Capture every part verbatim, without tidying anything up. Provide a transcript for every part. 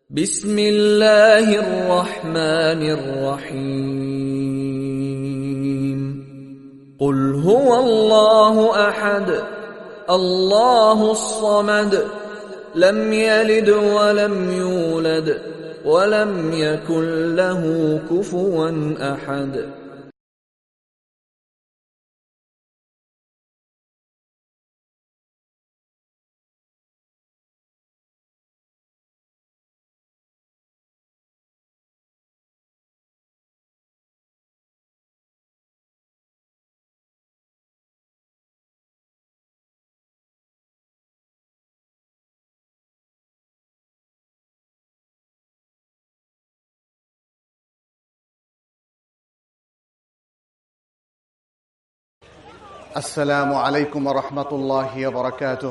بسم الله الرحمن الرحيم قل هو الله أحد الله الصمد لم يلد ولم يولد ولم يكن له كفوا أحد السلام عليكم ورحمة الله وبركاته.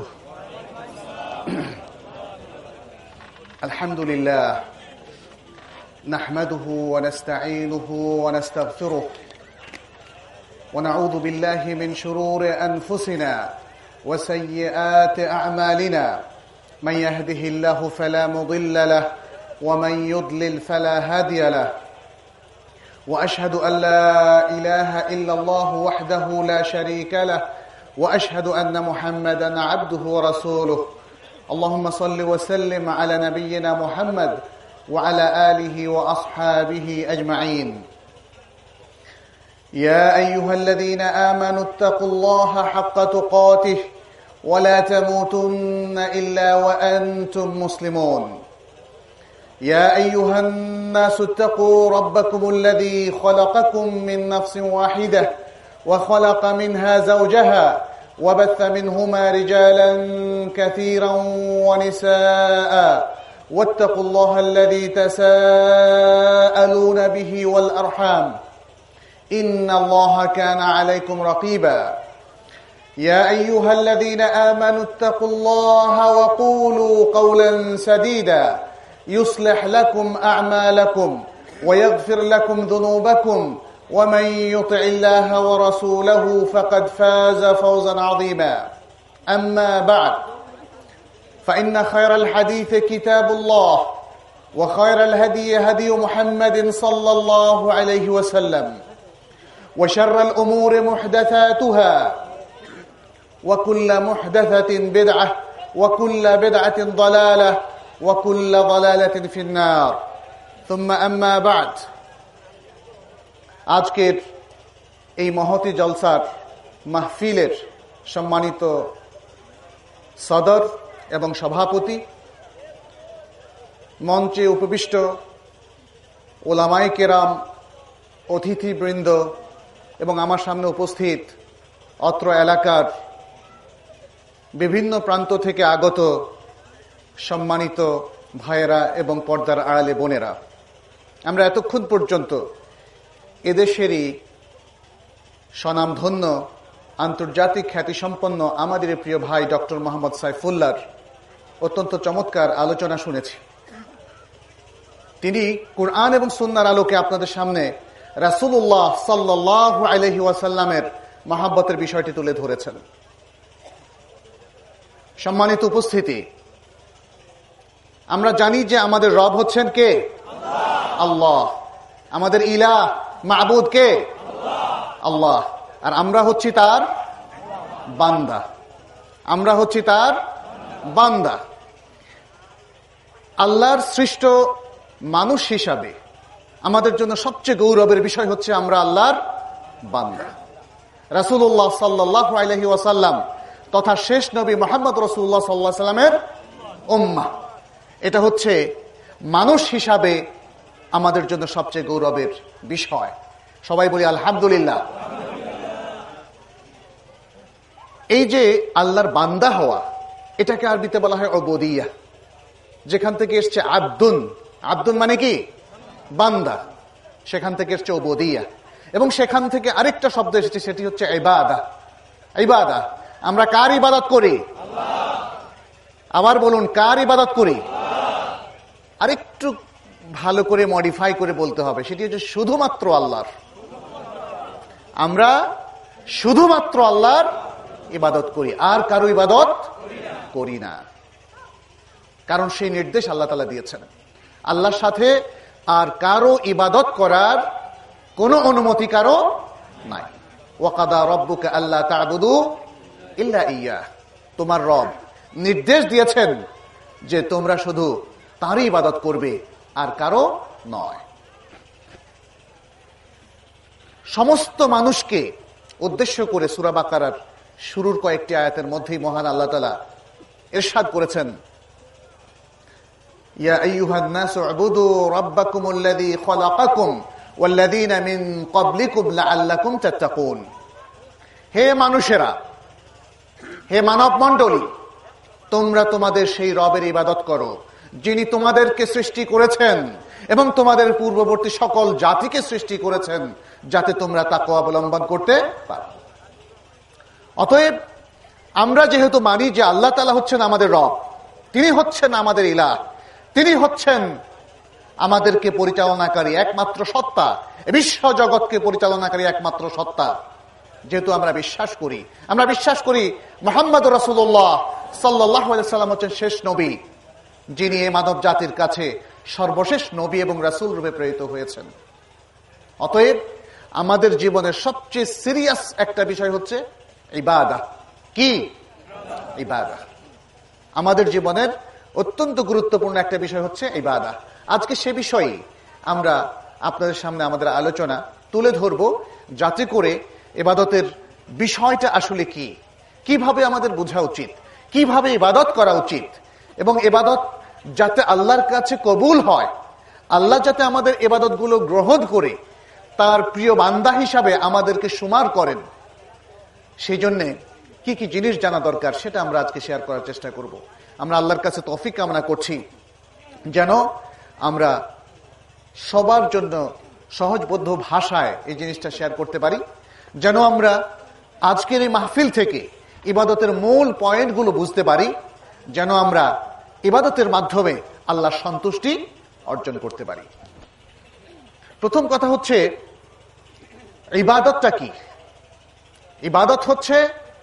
الحمد لله نحمده ونستعينه ونستغفره ونعوذ بالله من شرور أنفسنا وسيئات أعمالنا من يهده الله فلا مضل له ومن يضلل فلا هادي له وأشهد أن لا إله إلا الله وحده لا شريك له وأشهد أن محمدا عبده ورسوله. اللهم صل وسلم على نبينا محمد وعلى آله وأصحابه أجمعين. يا أيها الذين آمنوا اتقوا الله حق تقاته ولا تموتن إلا وأنتم مسلمون. يا أيها الناس اتقوا ربكم الذي خلقكم من نفس واحدة وخلق منها زوجها وبث منهما رجالا كثيرا ونساء واتقوا الله الذي تساءلون به والأرحام إن الله كان عليكم رقيبا. يا أيها الذين آمنوا اتقوا الله وقولوا قولا سديدا يصلح لكم أعمالكم ويغفر لكم ذنوبكم ومن يطع الله ورسوله فقد فاز فوزا عظيما. أما بعد فإن خير الحديث كتاب الله وخير الهدي هدي محمد صلى الله عليه وسلم وشر الأمور محدثاتها وكل محدثة بدعة وكل بدعة ضلالة وكل ضلالة في النار ثم أما بعد. আজকের এই মহতি জলসার মাহফিলের সম্মানিত সদর এবং সভাপতি, মঞ্চে উপবিষ্ট ওলামায়ে কেরাম, অতিথিবৃন্দ এবং আমার সামনে উপস্থিত অত্র এলাকার বিভিন্ন প্রান্ত থেকে আগত সম্মানিত ভাইয়েরা এবং পর্দার আড়ালে বোনেরা, আমরা এতক্ষণ পর্যন্ত এদেশেরই স্বনামধন্য আন্তর্জাতিক খ্যাতিসম্পন্ন আমাদের প্রিয় ভাই ডক্টর মোহাম্মদ সাইফুল্লাহর অত্যন্ত চমৎকার আলোচনা শুনেছি। তিনি কুরআন এবং সুন্নাহর আলোকে আপনাদের সামনে রাসূলুল্লাহ সাল্লাল্লাহু আলাইহি ওয়াসাল্লামের মহব্বতের বিষয়টি তুলে ধরেছেন। সম্মানিত উপস্থিতি, আমরা জানি যে আমাদের রব হচ্ছেন কে? আল্লাহ। আমাদের ইলাহ মাবুদ কে? আল্লাহ। আর আমরা হচ্ছি তার বান্দা। আমরা হচ্ছি তার বান্দা। আল্লাহর সৃষ্ট মানুষ হিসাবে আমাদের জন্য সবচেয়ে গৌরবের বিষয় হচ্ছে আমরা আল্লাহর বান্দা। রাসূলুল্লাহ সাল্লাল্লাহু আলাইহি ওয়াসাল্লাম তথা শেষ নবী মুহাম্মদ রাসূলুল্লাহ সাল্লাল্লাহু আলাইহি ওয়াসাল্লামের উম্মাহ। এটা হচ্ছে মানুষ হিসাবে আমাদের জন্য সবচেয়ে গৌরবের বিষয়। সবাই বলি আলহামদুলিল্লাহ। এই যে আল্লাহর বান্দা হওয়া, এটাকে আরবিতে বলা হয় উবুদিয়্যাহ, যেখান থেকে এসছে আব্দুন। আব্দুন মানে কি? বান্দা। সেখান থেকে এসছে উবুদিয়্যাহ, এবং সেখান থেকে আরেকটা শব্দ এসেছে, সেটি হচ্ছে ইবাদা। ইবাদা, আমরা কার ইবাদত করি? আবার বলুন, কার ইবাদত করি? আরেকটু ভালো করে মডিফাই করে বলতে হবে, সেটি হচ্ছে শুধুমাত্র আল্লাহর। আমরা শুধুমাত্র আল্লাহর ইবাদত করি, আর কারো ইবাদত করি না। কারণ সেই নির্দেশ আল্লাহ তাআলা দিয়েছেন। আল্লাহর সাথে আর কারো ইবাদত করার কোনো অনুমতি কারো নাই। ওয়াকাদা রব্বুকা আল্লা তা'বুদু ইল্লা ইয়্যাহ, তোমার রব নির্দেশ দিয়েছেন যে তোমরা শুধু তারই ইবাদত করবে আর কারো নয়। সমস্ত মানুষকে উদ্দেশ্য করে সূরা বাকারার শুরুর কয়েকটি আয়াতের মধ্যেই মহান আল্লাহ তাআলা ইরশাদ করেছেন, ইয়া আইয়ুহান নাসু উবুদু রাব্বাকুমুল্লাযী খালাকাকুম ওয়াল্লাযীনা মিন ক্বাবলিকুম লাআল্লাকুম তাত্তাকুন। হে মানুষেরা, হে মানব মণ্ডলী, তোমরা তোমাদের সেই রবের ইবাদত করো যিনি তোমাদেরকে সৃষ্টি করেছেন এবং তোমাদের পূর্ববর্তী সকল জাতিকে সৃষ্টি করেছেন, যাতে তোমরা তাকওয়া অবলম্বন করতে পারো। অতএব আমরা যেহেতু মানি যে আল্লাহ তাআলা হচ্ছেন আমাদের রব, তিনি হচ্ছেন আমাদের ইলাহ, তিনি হচ্ছেন আমাদেরকে পরিচালনাকারী একমাত্র সত্তা, বিশ্ব জগৎকে পরিচালনাকারী একমাত্র সত্তা, যেহেতু আমরা বিশ্বাস করি, আমরা বিশ্বাস করি মুহাম্মদুর রাসূলুল্লাহ সাল্লাল্লাহু আলাইহি সাল্লাম হচ্ছেন শেষ নবী, যিনি এই মানব জাতির কাছে সর্বশেষ নবী এবং রাসূল রূপে প্রেরিত হয়েছেন। অতএব আমাদের জীবনের সবচেয়ে সিরিয়াস একটা বিষয় হচ্ছে ইবাদত। কি? ইবাদত। আমাদের জীবনের অত্যন্ত গুরুত্বপূর্ণ একটা বিষয় হচ্ছে ইবাদত। আজকে সে বিষয়ে আমরা আপনাদের সামনে আমাদের আলোচনা তুলে ধরব, যাতে করে ইবাদতের বিষয়টা আসলে কি, কিভাবে আমাদের বোঝা উচিত, কিভাবে ইবাদত করা উচিত, এবং ইবাদত যাতে আল্লাহর কাছে কবুল হয়, আল্লাহ যাতে আমাদের ইবাদতগুলো গ্রহণ করে তার প্রিয় বান্দা হিসাবে আমাদেরকে সুমার করেন, সেই জন্য কি কি জিনিস জানা দরকার সেটা আমরা আজকে শেয়ার করার চেষ্টা করব। আমরা আল্লাহর কাছে তৌফিক কামনা করছি যেন আমরা সবার জন্য সহজবোধ্য ভাষায় এই জিনিসটা শেয়ার করতে পারি, যেন আমরা আজকের এই মাহফিল থেকে ইবাদতের মূল পয়েন্টগুলো বুঝতে পারি, যেন আমরা ইবাদতের মাধ্যমে আল্লাহর সন্তুষ্টি অর্জন করতে পারি। প্রথম কথা হচ্ছে ইবাদতটা কি? ইবাদত হচ্ছে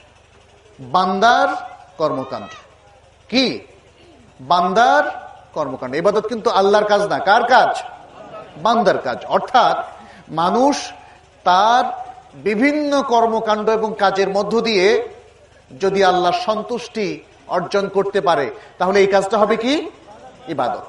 বান্দার কর্মকাণ্ড। কি? বান্দার কর্মকাণ্ড। ইবাদত কিন্তু আল্লাহর কাজ না। কার কাজ? বান্দার কাজ। অর্থাৎ মানুষ তার বিভিন্ন কর্মকাণ্ড এবং কাজের মধ্য দিয়ে যদি আল্লাহর সন্তুষ্টি অর্জন করতে পারে, তাহলে এই কাজটা হবে কি? ইবাদত।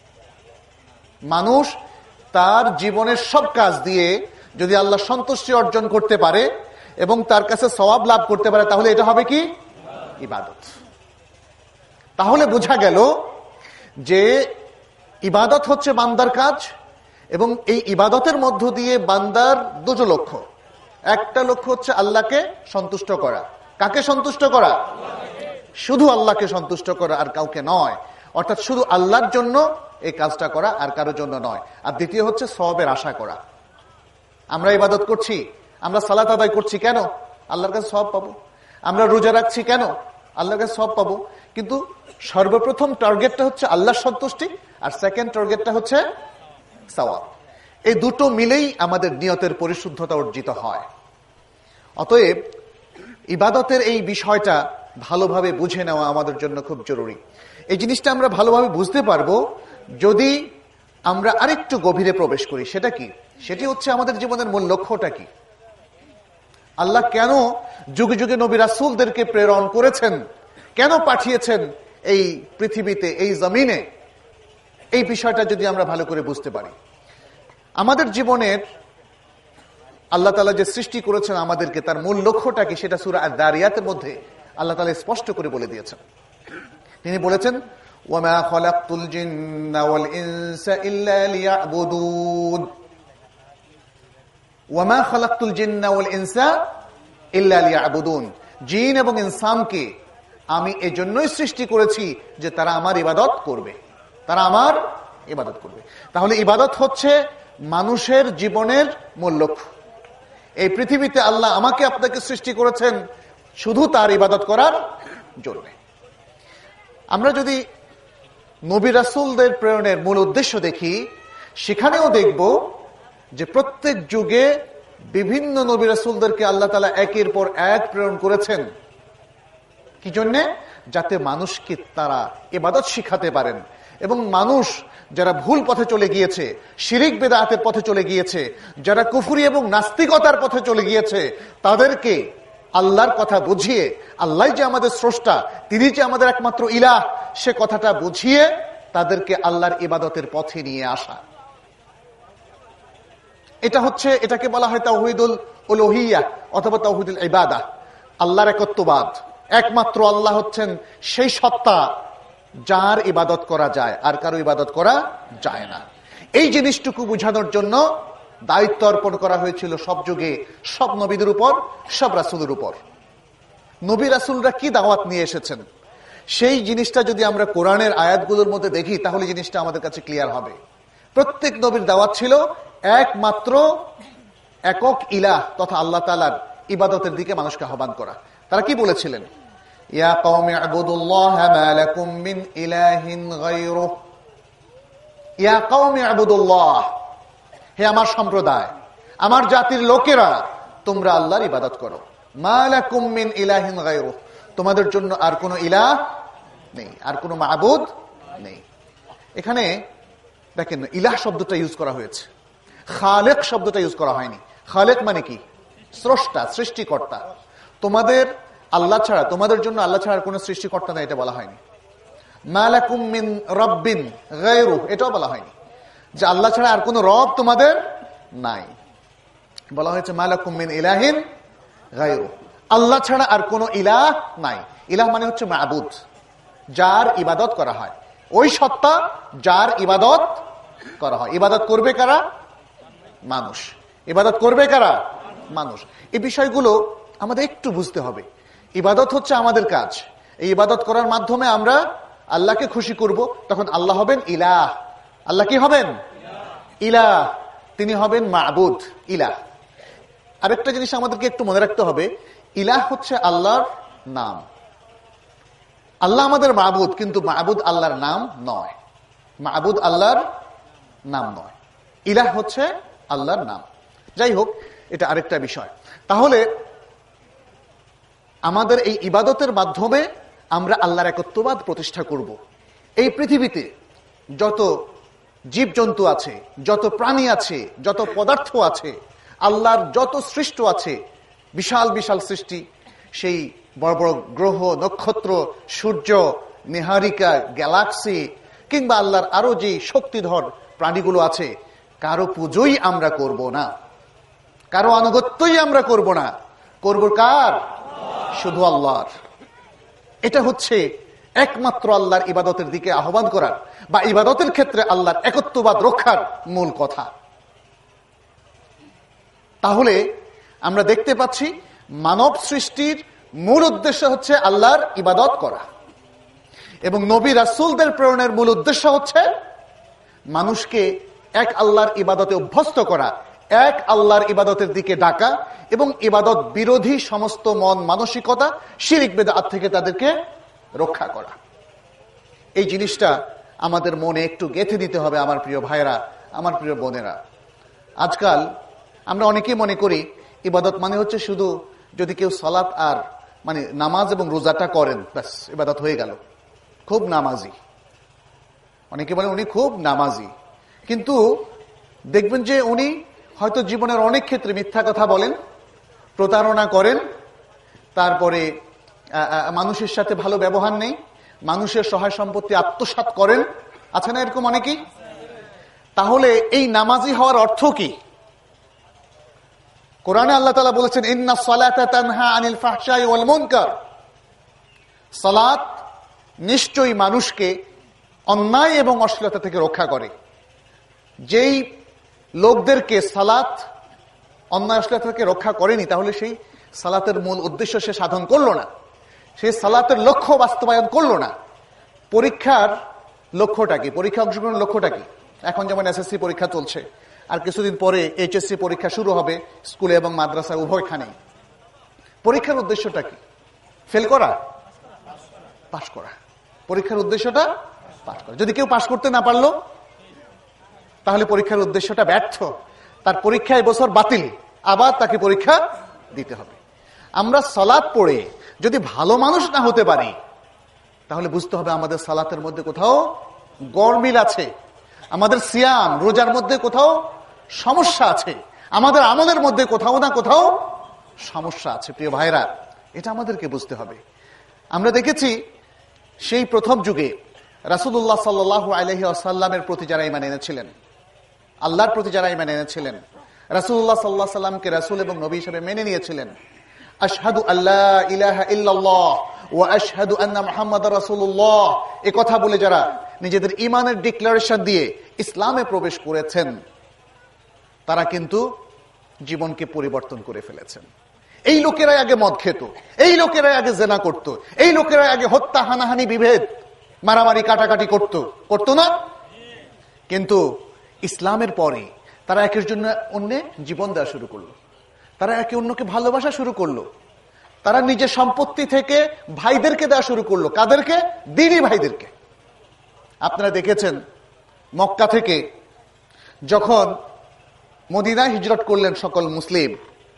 মানুষ তার জীবনের সব কাজ দিয়ে যদি আল্লাহর সন্তুষ্টি অর্জন করতে পারে এবং তার কাছে সওয়াব লাভ করতে পারে, তাহলে এটা হবে কি? ইবাদত। তাহলে বোঝা গেল যে ইবাদত হচ্ছে বান্দার কাজ, এবং এই ইবাদতের মধ্য দিয়ে বান্দার দুটো লক্ষ্য। একটা লক্ষ্য হচ্ছে আল্লাহকে সন্তুষ্ট করা। কাকে সন্তুষ্ট করা? শুধু আল্লাহকে সন্তুষ্ট করা, আর কাউকে নয়। অর্থাৎ শুধু আল্লাহর জন্য এই কাজটা করা, আর কারোর জন্য নয়। আর দ্বিতীয় হচ্ছে সওয়াবের আশা করা। আমরা ইবাদত করছি, আমরা সালাত আদায় করছি কেন? আল্লাহর কাছে সওয়াব পাবো। আমরা রোজা রাখছি কেন? আল্লাহর কাছে সওয়াব পাবো। কিন্তু সর্বপ্রথম টার্গেটটা হচ্ছে আল্লাহর সন্তুষ্টি, আর সেকেন্ড টার্গেটটা হচ্ছে সওয়াব। এই দুটো মিলেই আমাদের নিয়তের পরিশুদ্ধতা অর্জিত হয়। অতএব ইবাদতের এই বিষয়টা ভালোভাবে বুঝে নেওয়া আমাদের জন্য খুব জরুরি। এই জিনিসটা আমরা ভালোভাবে বুঝতে পারবো যদি আমরা আরেকটু গভীরে প্রবেশ করি। সেটা কি? সেটি হচ্ছে আমাদের জীবনের মূল লক্ষ্যটা কি। আল্লাহ কেন যুগে যুগে নবী রাসূলদেরকে প্রেরণ করেছেন, কেন পাঠিয়েছেন এই পৃথিবীতে, এই জমিনে, এই বিষয়টা যদি আমরা ভালো করে বুঝতে পারি। আমাদের জীবনের আল্লাহ তাআলা যে সৃষ্টি করেছেন আমাদেরকে, তার মূল লক্ষ্যটা কি সেটা সূরা আয-যারিয়াতের মধ্যে আল্লাহ তাআলা স্পষ্ট করে বলে দিয়েছেন। তিনি বলেছেন, ওয়ামা খালাকতুল জিন্না ওয়াল ইনসা ইল্লা লিয়াবুদুন। ওয়ামা খালাকতুল জিন্না ওয়াল ইনসা ইল্লা লিয়াবুদুন। জিন এবং ইনসানকে আমি এজন্যই সৃষ্টি করেছি যে তারা আমার ইবাদত করবে, তারা আমার ইবাদত করবে। তাহলে ইবাদত হচ্ছে মানুষের জীবনের মূল লক্ষ্য। এই পৃথিবীতে আল্লাহ আমাকে আপনাকে সৃষ্টি করেছেন শুধু তার ইবাদত করার জন্য। আমরা যদি নবী রাসূলদের প্রেরণের মূল উদ্দেশ্য দেখি, সেখানেও দেখব যে প্রত্যেক যুগে বিভিন্ন নবী রাসূলদেরকে আল্লাহ তাআলা একের পর এক প্রেরণ করেছেন। কি জন্যে? যাতে মানুষকে তারা ইবাদত শিখাতে পারেন এবং মানুষ যারা ভুল পথে চলে গিয়েছে, শিরিক বেদাতের পথে চলে গিয়েছে, যারা কুফরি এবং নাস্তিকতার পথে চলে গিয়েছে, তাদেরকে আল্লাহর কথা বুঝিয়ে, আল্লাহ যে আমাদের স্রষ্টা, তিনি যে আমাদের একমাত্র ইলাহ, সে কথাটা বুঝিয়ে তাদেরকে আল্লাহর ইবাদতের পথে নিয়ে আসা। এটা হচ্ছে, এটাকে বলা হয় তাওহীদুল উলুহিয়্যাহ অথবা তাওহীদুল ইবাদাহ, আল্লাহর একত্ববাদ। একমাত্র আল্লাহ হচ্ছেন সেই সত্তা যার ইবাদত করা যায়, আর কারো ইবাদত করা যায় না। এই জিনিসটুকু বোঝানোর জন্য দায়িত্ব অর্পণ করা হয়েছিল সব যুগে, সব নবীদের উপর, সব রাসূলের উপর। নবী রাসূলরা কি দাওয়াত নিয়ে এসেছেন, সেই জিনিসটা যদি আমরা কোরআনের আয়াতগুলোর মধ্যে দেখি, তাহলে জিনিসটা আমাদের কাছে ক্লিয়ার হবে। প্রত্যেক নবীর দাওয়াত ছিল একমাত্র একক ইলাহ তথা আল্লাহ তাআলার ইবাদতের দিকে মানুষকে আহ্বান করা। তারা কি বলেছিলেন? ইয়া কওমি ইবুদুল্লাহা মা লাকুম মিন ইলাহিন গায়রুহু, ইয়া কওমি ইবুদুল্লাহ, হে আমার সম্প্রদায়, আমার জাতির লোকেরা, তোমরা আল্লাহর ইবাদত করো। মা লাকুম মিন ইলাহিন গায়রুহু, তোমাদের জন্য আর কোনো ইলাহ নেই, আর কোনো মাবুদ নেই। এখানে দেখেন ইলাহ শব্দটা ইউজ করা হয়েছে, খালেক শব্দটা ইউজ করা হয়নি। খালেক মানে কি? স্রষ্টা, সৃষ্টিকর্তা। তোমাদের আল্লাহ ছাড়া, তোমাদের জন্য আল্লাহ ছাড়া কোনো সৃষ্টিকর্তা নেই, এটা বলা হয়নি। মা লাকুম মিন রাব্বিন গায়রুহু, এটাও বলা হয়নি যে আল্লাহ ছাড়া আর কোনো রব তোমাদের নাই। বলা হয়েছে মা লাকুম মিন ইলাহিন গায়রুহু, আল্লাহ ছাড়া আর কোনো ইলাহ নাই। ইলাহ মানে হচ্ছে মাবুদ, যার ইবাদত করা হয়, ওই সত্তা যার ইবাদত করা হয়। ইবাদত করবে কারা? মানুষ। ইবাদত করবে কারা? মানুষ। এই বিষয়গুলো আমাদের একটু বুঝতে হবে। ইবাদত হচ্ছে আমাদের কাজ, এই ইবাদত করার মাধ্যমে আমরা আল্লাহকে খুশি করব, তখন আল্লাহ হবেন ইলাহ। আল্লাহ কি হবেন? ইলাহ। তিনি হবেন মাবুদ, ইলাহ। আরেকটা জিনিস আমাদেরকে একটু মনে রাখতে হবে, ইলাহ হচ্ছে আল্লাহর নাম। আল্লাহ আমাদের মাবুদ, কিন্তু মাবুদ আল্লাহর নাম নয়। মাবুদ আল্লাহর নাম নয়, ইলাহ হচ্ছে আল্লাহর নাম। যাই হোক, এটা আরেকটা বিষয়। তাহলে আমাদের এই ইবাদতের মাধ্যমে আমরা আল্লাহর একত্ববাদ প্রতিষ্ঠা করব। এই পৃথিবীতে যত জীবজন্তু আছে, যত প্রাণী আছে, যত পদার্থ আছে, আল্লাহর যত সৃষ্টি আছে, বিশাল বিশাল সৃষ্টি, সেই বড় বড় গ্রহ, নক্ষত্র, সূর্য, নিহারিকা, গ্যালাক্সি, কিংবা আল্লাহর আরো যে শক্তিধর প্রাণীগুলো আছে, কারো পুজোই আমরা করব না, কারো আনুগত্যই আমরা করব না। করব কার? শুধু আল্লাহর। এটা হচ্ছে একমাত্র আল্লাহর ইবাদতের দিকে আহ্বান করার বা ইবাদতের ক্ষেত্রে আল্লাহর একত্ববাদ রক্ষার মূল কথা। তাহলে আমরা দেখতে পাচ্ছি মানব সৃষ্টির মূল উদ্দেশ্য হচ্ছে আল্লাহর ইবাদত করা, এবং নবী রাসূলদের প্রেরণের মূল উদ্দেশ্য হচ্ছে মানুষকে এক আল্লাহর ইবাদতে অভ্যস্ত করা, এক আল্লাহর ইবাদতের দিকে ডাকা, এবং ইবাদত বিরোধী সমস্ত মন মানসিকতা, শিরিক বিদআত থেকে তাদেরকে রক্ষা করা। এই জিনিসটা আমাদের মনে একটু গেঁথে দিতে হবে আমার প্রিয় ভাইরা, আমার প্রিয় বোনেরা। আজকাল আমরা অনেকেই মনে করি ইবাদত মানে হচ্ছে শুধু যদি কেউ সালাত আর মানে নামাজ এবং রোজাটা করেন, ব্যাস ইবাদত হয়ে গেল, খুব নামাজি। অনেকে বলে উনি খুব নামাজি, কিন্তু দেখবেন যে উনি হয়তো জীবনের অনেক ক্ষেত্রে মিথ্যা কথা বলেন, প্রতারণা করেন, তারপরে মানুষের সাথে ভালো ব্যবহার নেই, মানুষের সহায় সম্পত্তি আত্মসাৎ করেন। আছে না এরকম অনেকেই? তাহলে এই নামাজি হওয়ার অর্থ কি? কোরআনে আল্লাহ তাআলা বলেছেন, ইন্না সালাতা তানহা আনিল ফাহশাই ওয়াল মুনকার। সালাত নিশ্চয়ই মানুষকে অন্যায় এবং অশ্লীলতা থেকে রক্ষা করে। যেই লোকদেরকে সালাত অন্যায় অশ্লীলতা থেকে রক্ষা করেনি, তাহলে সেই সালাতের মূল উদ্দেশ্য সে সাধন করলো না, সেই সালাতের লক্ষ্য বাস্তবায়ন করলো না। পরীক্ষার লক্ষ্যটা কি? পরীক্ষা অংশগ্রহণের লক্ষ্যটা কি? এখন যেমন এসএসসি পরীক্ষা চলছে, আর কিছুদিন পরে এইচএসসি পরীক্ষা শুরু হবে, স্কুলে এবং মাদ্রাসা উভয়খানেই। পরীক্ষার উদ্দেশ্যটা কি? ফেল করা? পাস করা। পরীক্ষার উদ্দেশ্যটা পাস করা। যদি কেউ পাস করতে না পারলো, তাহলে পরীক্ষার উদ্দেশ্যটা ব্যর্থ, তার পরীক্ষা এবছর বাতিল, আবার তাকে পরীক্ষা দিতে হবে। আমরা সালাত পড়ে যদি ভালো মানুষ না হতে পারি, তাহলে বুঝতে হবে আমাদের সালাতের মধ্যে কোথাও গরমিল আছে, আমাদের সিয়াম রোজার মধ্যে কোথাও সমস্যা আছে, আমাদের আমলের মধ্যে কোথাও না কোথাও সমস্যা আছে। প্রিয় ভাইরা, এটা আমাদেরকে বুঝতে হবে। আমরা দেখেছি সেই প্রথম যুগে রাসূলুল্লাহ সাল্লাল্লাহু আলাইহি ওয়াসাল্লামের প্রতি যারা ঈমান এনেছিলেন, আল্লাহর প্রতি যারা ঈমান এনেছিলেন, রাসূলুল্লাহ সাল্লাল্লাহু আলাইহি ওয়াসাল্লামকে রাসূল এবং নবী হিসেবে মেনে নিয়েছিলেন, আশহাদু আল্লা ইলাহা ইল্লাল্লাহ ওয়া আশহাদু আন্না মুহাম্মাদার রাসূলুল্লাহ এই কথা বলে যারা নিজেদের ঈমানের ডিক্লারেশন দিয়ে ইসলামে প্রবেশ করেছেন, তারা কিন্তু জীবনকে পরিবর্তন করে ফেলেছেন। এই লোকেরাই আগে মদ খেত, এই লোকেরাই আগে জেনা করত, এই লোকেরাই আগে হত্যা, হানাহানি, বিভেদ, মারামারি, কাটাকাটি করত করতো না? কিন্তু ইসলামের পরে তারা একের জন্য অন্যে জীবন দেওয়া শুরু করলো, তারা একে অন্যকে ভালোবাসা শুরু করলো, তারা নিজের সম্পত্তি থেকে ভাইদেরকে দেওয়া শুরু করলো। কাদেরকে? দ্বীনি ভাইদেরকে। আপনারা দেখেছেন মক্কা থেকে যখন মদিনায় হিজরত করলেন সকল মুসলিম,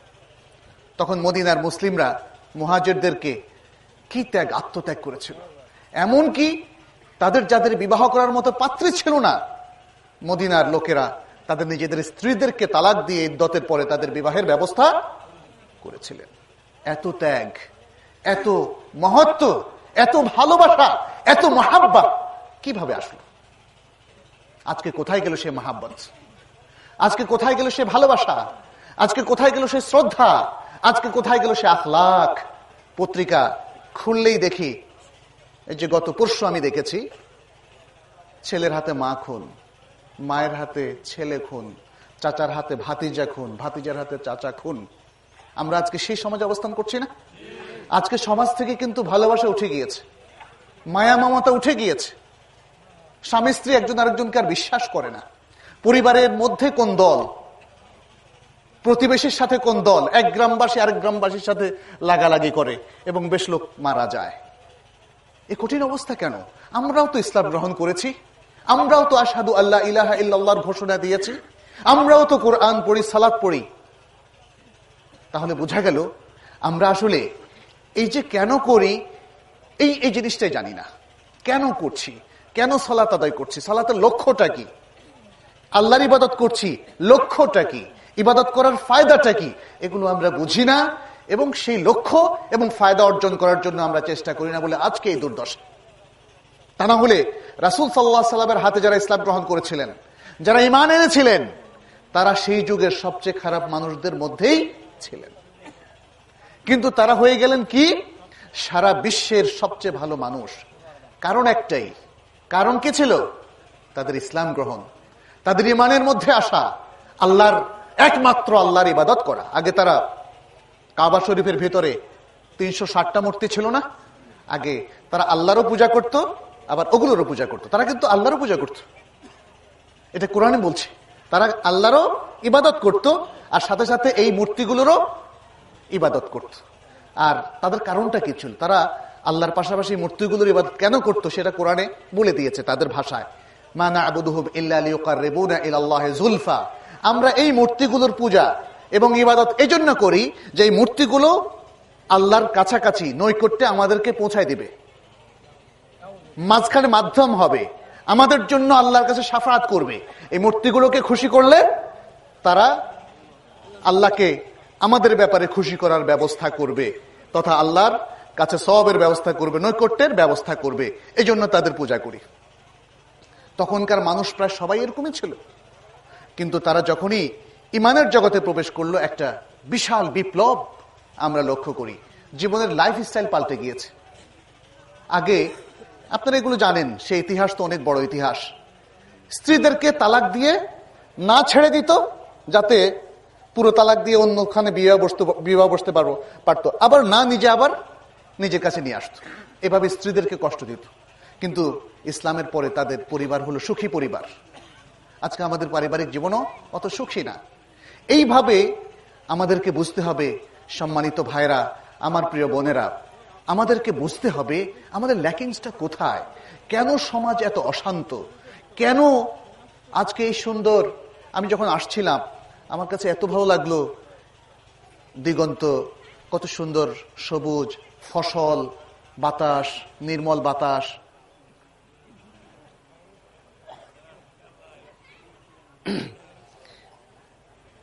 তখন মদিনার মুসলিমরা মুহাজিরদেরকে কি ত্যাগ, আত্মত্যাগ করেছিল। এমনকি তাদের যাদের বিবাহ করার মতো পাত্রী ছিল না, মদিনার লোকেরা তাদের নিজেদের স্ত্রীদেরকে তালাক দিয়ে ইদ্দতের পরে তাদের বিবাহের ব্যবস্থা করেছিলেন। এত ত্যাগ, এত মহত্ব, এত ভালোবাসা, এত মহাব্বত কিভাবে আসলো? আজকে কোথায় গেল সে মহাব্বত? আজকে কোথায় গেল সে ভালোবাসা? আজকে কোথায় গেল সে শ্রদ্ধা? আজকে কোথায় গেল সে আখলাক? পত্রিকা খুললেই দেখি, এই যে গত পরশু আমি দেখেছি, ছেলের হাতে মা খুন, মায়ের হাতে ছেলে খুন, চাচার হাতে ভাতিজা খুন, ভাতিজার হাতে চাচা খুন। আমরা আজকে সেই সমাজে অবস্থান করছি না? আজকে সমাজ থেকে কিন্তু ভালোবাসা উঠে গিয়েছে, মায়া মমতা উঠে গিয়েছে। স্বামী স্ত্রী একজন আরেকজনকে আর বিশ্বাস করে না। পরিবারের মধ্যে কোন দল, প্রতিবেশীর সাথে কোন দল, এক গ্রামবাসী আরেক গ্রামবাসীর সাথে লাগালাগি করে এবং বেশ লোক মারা যায়। এই কঠিন অবস্থা কেন? আমরাও তো ইসলাম গ্রহণ করেছি, আমরাও তো আশহাদু আল্লাহ ইলাহা ইল্লাল্লাহর ঘোষণা দিয়েছি, আমরাও তো কোরআন পড়ি, সালাত পড়ি। তাহলে বোঝা গেল আমরা আসলে এই যে কেন করি, এই এই জিনিসটাই জানি না। কেন করছি, কেন সালাত আদায় করছি, সালাতের লক্ষ্যটা কি, আল্লাহর ইবাদত করছি লক্ষ্যটা কি, ইবাদত করার ফায়দাটা কি, এগুলো আমরা বুঝি না এবং সেই লক্ষ্য এবং ফায়দা অর্জন করার জন্য আমরা চেষ্টা করি না বলে আজকে এই দুর্দশা। তা না হলে রাসূল সাল্লাল্লাহু আলাইহি সাল্লামের হাতে যারা ইসলাম গ্রহণ করেছিলেন, যারা ঈমান এনেছিলেন, তারা সেই যুগের সবচেয়ে খারাপ মানুষদের মধ্যেই ছিলেন। কিন্তু তারা হয়ে গেলেন কি? সারা বিশ্বের সবচেয়ে ভালো মানুষ। কারণ একটাই, কারণ কি ছিল? তাদের ইসলাম গ্রহণ, তাদের ঈমানের মধ্যে আসা, আল্লাহর একমাত্র আল্লাহর ইবাদত করা। আগে তারা কাবা শরীফের ভেতরে তিনশো ষাটটা মূর্তি ছিল না, আগে তারা আল্লাহরও পূজা করত, আবার ওগুলোরও পূজা করত। তারা কিন্তু আল্লাহরও পূজা করত, এটা কোরআনে বলছে। তারা আল্লাহরও ইবাদত করত আর সাথে সাথে এই মূর্তিগুলোরও ইবাদত করত। আর তাদের কারণটা কি ছিল? তারা আল্লাহর পাশাপাশি মূর্তিগুলোর ইবাদত কেন করত সেটা কোরআনে বলে দিয়েছে তাদের ভাষায়। মা না'বুদুহুম ইল্লা লিয়ুকাররিবুনা ইলাল্লাহি যুলফা। আমরা এই মূর্তিগুলোর পূজা এবং ইবাদত এজন্য করি যে এই মূর্তিগুলো আল্লাহর কাছাকাছি নৈকট্যে আমাদেরকে পৌঁছায় দিবে, মাঝখানে মাধ্যম হবে, আমাদের জন্য আল্লাহর কাছে শাফাআত করবে। এই মূর্তিগুলোকে খুশি করলে তারা আল্লাহকে আমাদের ব্যাপারে খুশি করার ব্যবস্থা করবে, তথা আল্লাহর কাছে সওয়াবের ব্যবস্থা করবে, নৈকট্যের ব্যবস্থা করবে। এই জন্য তাদের পূজা করি। তখনকার মানুষ প্রায় সবাই এরকমই ছিল। কিন্তু তারা যখনই ইমানের জগতে প্রবেশ করলো, একটা বিশাল বিপ্লব আমরা লক্ষ্য করি। জীবনের লাইফ স্টাইল পাল্টে গিয়েছে। আগে আপনারা এগুলো জানেন, সেই ইতিহাস তো অনেক বড় ইতিহাস। স্ত্রীদেরকে তালাক দিয়ে না ছেড়ে দিত, যাতে পুরো তালাক দিয়ে অন্যখানে বিবাহ বসতে বিবাহ বসতে পারবো পারতো, আবার না নিজে আবার নিজের কাছে নিয়ে আসতো। এভাবে স্ত্রীদেরকে কষ্ট দিত। কিন্তু ইসলামের পরে তাদের পরিবার হলো সুখী পরিবার। আজকে আমাদের পারিবারিক জীবনও অত সুখী না। এইভাবে আমাদেরকে বুঝতে হবে, সম্মানিত ভাইরা, আমার প্রিয় বোনেরা, আমাদেরকে বুঝতে হবে আমাদের ল্যাকিংসটা কোথায়, কেন সমাজ এত অশান্ত, কেন আজকে এই সুন্দর। আমি যখন আসছিলাম আমার কাছে এত ভালো লাগলো, দিগন্ত কত সুন্দর, সবুজ ফসল, বাতাস, নির্মল বাতাস।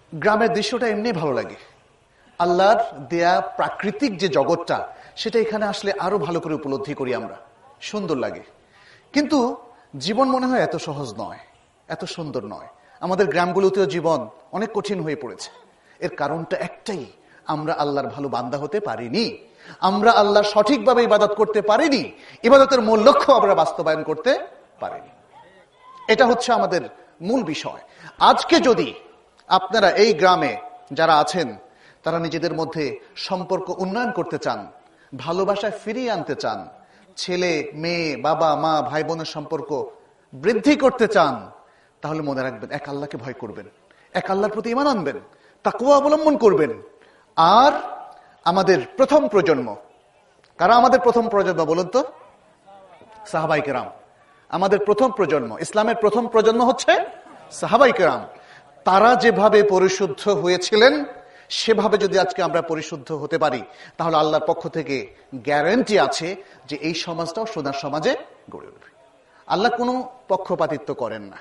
গ্রামের দৃশ্যটা এমনি ভালো লাগে। আল্লাহর দেয়া প্রাকৃতিক যে জগৎটা, সেটা এখানে আসলে আরো ভালো করে উপলব্ধি করি আমরা, সুন্দর লাগে। কিন্তু জীবন মনে হয় এত সহজ নয়, এত সুন্দর নয়। আমাদের গ্রামগুলোতেও জীবন অনেক কঠিন হয়ে পড়েছে। এর কারণটা একটাই, আমরা আল্লাহর ভালো বান্দা হতে পারিনি, আমরা আল্লাহর সঠিকভাবে ইবাদত করতে পারিনি, ইবাদতের মূল লক্ষ্য আমরা বাস্তবায়ন করতে পারিনি। এটা হচ্ছে আমাদের মূল বিষয়। আজকে যদি আপনারা এই গ্রামে যারা আছেন তারা নিজেদের মধ্যে সম্পর্ক উন্নয়ন করতে চান, ভালোবাসা ফিরিয়ে আনতে চান, ছেলে মেয়ে বাবা মা ভাই বোনের সম্পর্ক বৃদ্ধি করতে চান, তাহলে মনে রাখবেন এক আল্লাহকে ভয় করবেন, এক আল্লাহর প্রতি ঈমান আনবেন, তাকওয়া অবলম্বন করবেন। আর আমাদের প্রথম প্রজন্ম কারা? আমাদের প্রথম প্রজন্ম বলুন তো? সাহাবায়ে কেরাম। আমাদের প্রথম প্রজন্ম, ইসলামের প্রথম প্রজন্ম হচ্ছে সাহাবায়ে কেরাম। তারা যেভাবে পরিশুদ্ধ হয়েছিলেন সেভাবে যদি আজকে আমরা পরিশুদ্ধ হতে পারি, তাহলে আল্লাহর পক্ষ থেকে গ্যারান্টি আছে যে এই সমাজটাও সোনার সমাজে গড়ে উঠবে। আল্লাহ কোনো পক্ষপাতিত্ব করেন না।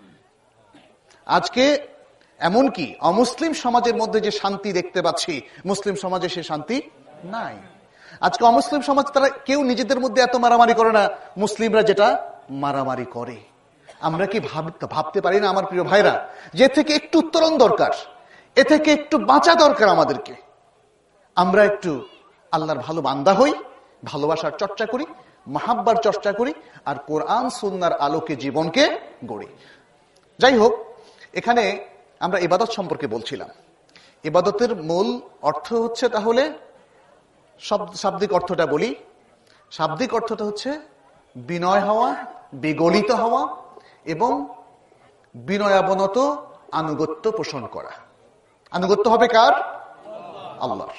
আজকে এমনকি অমুসলিম সমাজের মধ্যে যে শান্তি দেখতে পাচ্ছি, মুসলিম সমাজে সে শান্তি নাই। আজকে অমুসলিম সমাজ তারা কেউ নিজেদের মধ্যে এত মারামারি করে না মুসলিমরা যেটা মারামারি করে। আমরা কি ভাবতে পারি না আমার প্রিয় ভাইরা, যে থেকে একটু উত্তরণ দরকার, এ থেকে একটু বাঁচা দরকার আমাদেরকে। আমরা একটু আল্লাহর ভালো বান্দা হই, ভালোবাসার চর্চা করি, মাহাব্বার চর্চা করি, আর কোরআন সুন্নাহর আলোকে জীবনকে গড়ি। যাই হোক, এখানে আমরা ইবাদত সম্পর্কে বলছিলাম। ইবাদতের মূল অর্থ হচ্ছে, তাহলে শাব্দিক অর্থটা বলি। শাব্দিক অর্থটা হচ্ছে বিনয় হওয়া, বিগলিত হওয়া এবং বিনয়াবনত আনুগত্য পোষণ করা। আনুগত্য হবে কার? আল্লাহর।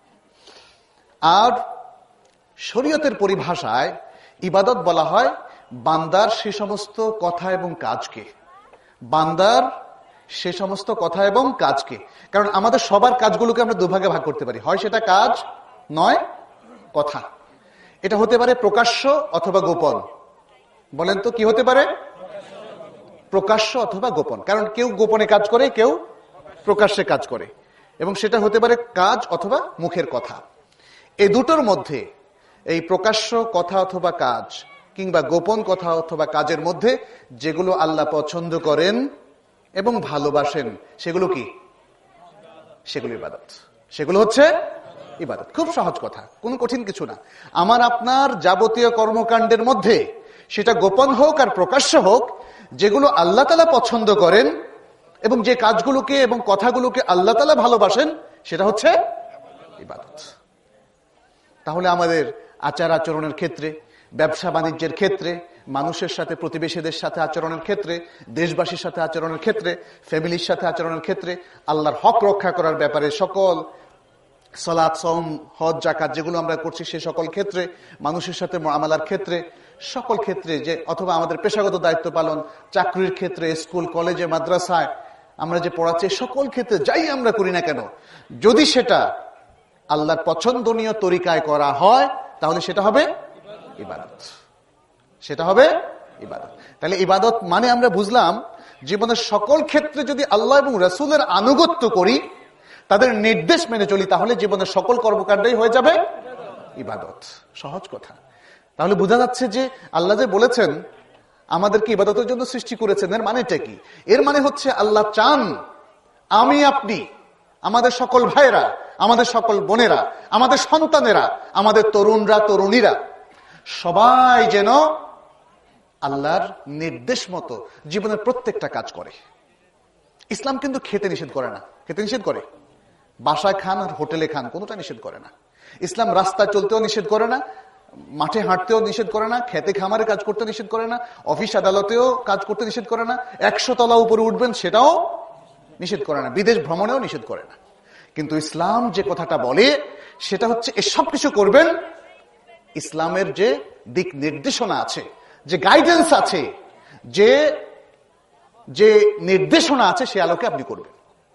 আর শরীয়তের পরিভাষায় ইবাদত বলা হয় বান্দার সে সমস্ত কথা এবং কাজকে, বান্দার সে সমস্ত কথা এবং কাজকে। কারণ আমাদের সবার কাজগুলোকে আমরা দুভাগে ভাগ করতে পারি, হয় সেটা কাজ নয় কথা। এটা হতে পারে প্রকাশ্য অথবা গোপন। বলেন তো কি হতে পারে? প্রকাশ্য অথবা গোপন। কারণ কেউ গোপনে কাজ করে, কেউ প্রকাশ্যে কাজ করে, এবং সেটা হতে পারে কাজ অথবা মুখের কথা। এই দুটোর মধ্যে, এই প্রকাশ্য কথা অথবা কাজ কিংবা গোপন কথা অথবা কাজের মধ্যে যেগুলো আল্লাহ পছন্দ করেন এবং ভালোবাসেন, সেগুলো কি? সেগুলো ইবাদত। সেগুলো হচ্ছে ইবাদত। খুব সহজ কথা, কোনো কঠিন কিছু না। আমার আপনার যাবতীয় কর্মকাণ্ডের মধ্যে, সেটা গোপন হোক আর প্রকাশ্য হোক, যেগুলো আল্লাহ তাআলা পছন্দ করেন এবং যে কাজগুলোকে এবং কথাগুলোকে আল্লাহ তাআলা ভালোবাসেন, সেটা হচ্ছে ইবাদত। তাহলে আমাদের আচার আচরণের ক্ষেত্রে, ব্যবসা বাণিজ্যের ক্ষেত্রে, মানুষের সাথে, প্রতিবেশীদের সাথে আচরণের ক্ষেত্রে, দেশবাসীর সাথে আচরণের ক্ষেত্রে, ফ্যামিলির সাথে আচরণের ক্ষেত্রে, আল্লাহর হক রক্ষা করার ব্যাপারে সকল সালাত, সওম, হজ, যাকাত যেগুলো আমরা করছি সে সকল ক্ষেত্রে, মানুষের সাথে মুআমালার ক্ষেত্রে, সকল ক্ষেত্রে, যে অথবা আমাদের পেশাগত দায়িত্ব পালন, চাকরির ক্ষেত্রে, স্কুল কলেজে মাদ্রাসায় আমরা যে পড়াচ্ছি, সকল ক্ষেত্রে যাই আমরা করি না কেন, যদি সেটা আল্লাহর পছন্দনীয় তরিকায় করা হয়, তাহলে সেটা হবে ইবাদত। সেটা হবে ইবাদত। তাহলে ইবাদত মানে আমরা বুঝলাম, জীবনের সকল ক্ষেত্রে যদি আল্লাহ এবং রাসূলের আনুগত্য করি, তাদের নির্দেশ মেনে চলি, তাহলে জীবনের সকল কর্মকাণ্ডই হয়ে যাবে ইবাদত। সহজ কথা। তাহলে বোঝা যাচ্ছে যে আল্লাহ যে বলেছেন আমাদেরকে ইবাদতের জন্য সৃষ্টি করেছেন, এর মানেটা কি? এর মানে হচ্ছে আল্লাহ চান আমি আপনি, আমাদের সকল ভাইয়েরা, আমাদের সকল বোনেরা, আমাদের সন্তানেরা, আমাদের তরুণরা, তরুণীরা সবাই যেন আল্লাহর নির্দেশ মতো জীবনের প্রত্যেকটা কাজ করে। ইসলাম কিন্তু খেতে নিষেধ করে না। খেতে নিষেধ করে? বাসায় খান আর হোটেলে খান, কোনোটা নিষেধ করে না। ইসলাম রাস্তায় চলতেও নিষেধ করে না, মাঠে হাঁটতেও নিষেধ করে না, খেতে খামারে কাজ করতে নিষেধ করে না, অফিস আদালতেও কাজ করতে নিষেধ করে না, একশো তলা উপরে উঠবেন সেটাও নিষেধ করে না, বিদেশ ভ্রমণেও নিষেধ করে না। কিন্তু ইসলাম যে কথাটা বলে সেটা হচ্ছে এসব কিছু করবেন, ইসলামের যে দিক নির্দেশনা আছে, যে গাইডেন্স আছে, যে যে নির্দেশনা আছে, সে আলোকে আপনি করবেন।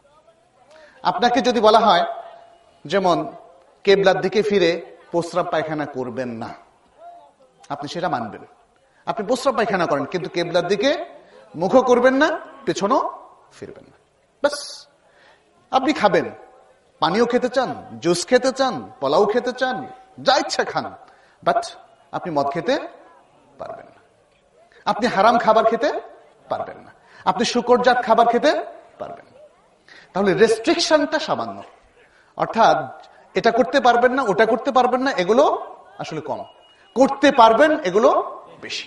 আপনাকে যদি বলা হয় যেমন কেবলার দিকে ফিরে প্রস্রাব পায়খানা করবেন না, আপনি সেটা মানবেন। আপনি প্রস্রাব পায়খানা করেন, কিন্তু কেবলার দিকে মুখও করবেন না, পেছনও ফিরবেন না। বাস, আপনি খাবেন, পানিও খেতে চান, জুস খেতে চান, পোলাও খেতে চান, যা ইচ্ছা খান, বাট আপনি মদ খেতে পারবেন না, আপনি হারাম খাবার খেতে পারবেন না, আপনি শুকরজাত খাবার খেতে পারবেন না। তাহলে রেস্ট্রিকশনটা সামান্য, অর্থাৎ এটা করতে পারবেন না, ওটা করতে পারবেন না, এগুলো আসলে কম, করতে পারবেন এগুলো বেশি।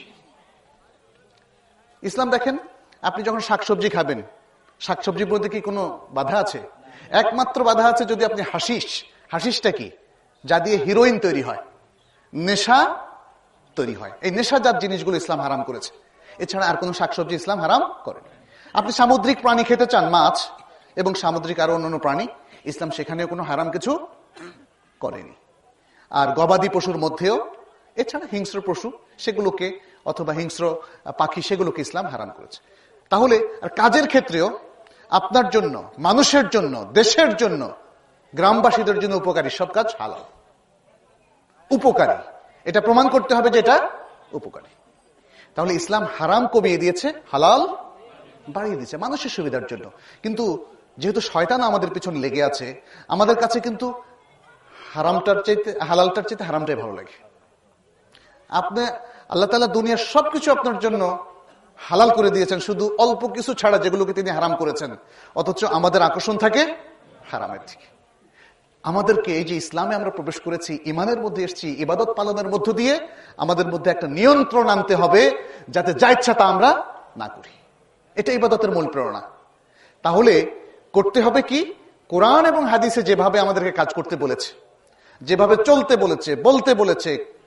ইসলাম দেখেন, আপনি যখন শাকসবজি খাবেন, শাকসবজির মধ্যে কি কোনো বাধা আছে? একমাত্র বাধা আছে যদি আপনি হাসিস, হাসিসটা কি? যা দিয়ে হিরোইন তৈরি হয়, নেশা তৈরি হয়, এই নেশাজাত জিনিসগুলো ইসলাম হারাম করেছে। এছাড়া আর কোনো শাকসবজি ইসলাম হারাম করেনি। আপনি সামুদ্রিক প্রাণী খেতে চান, মাছ এবং সামুদ্রিক আরো অন্যান্য প্রাণী, ইসলাম সেখানেও কোনো হারাম কিছু করেনি। আর গবাদি পশুর মধ্যেও, এছাড়া হিংস্র পশু সেগুলোকে, অথবা হিংস্র পাখি সেগুলোকে ইসলাম হারাম করেছে। তাহলে আর কাজের ক্ষেত্রেও আপনার জন্য, মানুষের জন্য, দেশের জন্য, গ্রামবাসীদের জন্য উপকারী সব কাজ হালাল, উপকারী। এটা প্রমাণ করতে হবে যে এটা উপকারী। তাহলে ইসলাম হারাম কমিয়ে দিয়েছে, হালাল বাড়িয়ে দিয়েছে মানুষের সুবিধার জন্য। কিন্তু যেহেতু শয়তান আমাদের পিছনে লেগে আছে, আমাদের কাছে কিন্তু হারামটার চাইতে, হালালটার চাইতে হারামটাই ভালো লাগে। আপনি আল্লাহ তাআলা দুনিয়ার সবকিছু আপনার জন্য হালাল করে দিয়েছেন, শুধু অল্প কিছু ছাড়া যেগুলোকে তিনি হারাম করেছেন, অথচ আমাদের আকর্ষণ থাকে হারামের দিকে। আমাদেরকে এই যে ইসলামে আমরা প্রবেশ করেছি, ইমানের মধ্যে এসেছি, ইবাদত পালনের মধ্য দিয়ে আমাদের মধ্যে একটা নিয়ন্ত্রণ আনতে হবে, যাতে যা ইচ্ছা তা আমরা না করি। এটা ইবাদতের মূল প্রেরণা। তাহলে করতে হবে কি? কোরআন এবং হাদিসে যেভাবে আমাদেরকে কাজ করতে বলেছে, যেভাবে চলতে বলেছে, বলতে বলেছে,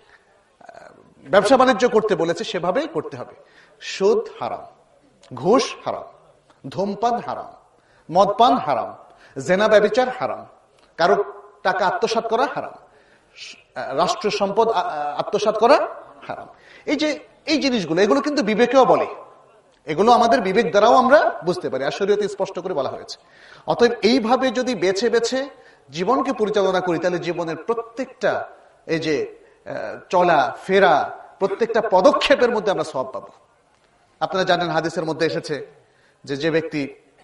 ব্যবসা বাণিজ্য করতে বলেছে, সেভাবেই করতে হবে। সুদ হারাম, ঘুষ হারাম, ধূমপান হারাম, মদপান হারাম, জেনা ব্যভিচার হারাম, কারো টাকা আত্মসাৎ করা হারাম, রাষ্ট্র সম্পদ আত্মসাৎ করা হারাম। এই যে এই জিনিসগুলো, এগুলো কিন্তু বিবেকেও বলে, এগুলো আমাদের বিবেক দ্বারাও আমরা বুঝতে পারি, আর শরীয়তে স্পষ্ট করে বলা হয়েছে। অতএব এইভাবে যদি বেছে বেছে জীবনকে পরিচালনা করি, তাহলে জীবনের প্রত্যেকটা এই যে চলা ফেরা, প্রত্যেকটা পদক্ষেপের মধ্যে আমরা সওয়াব পাবো। আপনারা জানেন, হাদিসের মধ্যে এসেছে যে যে ব্যক্তি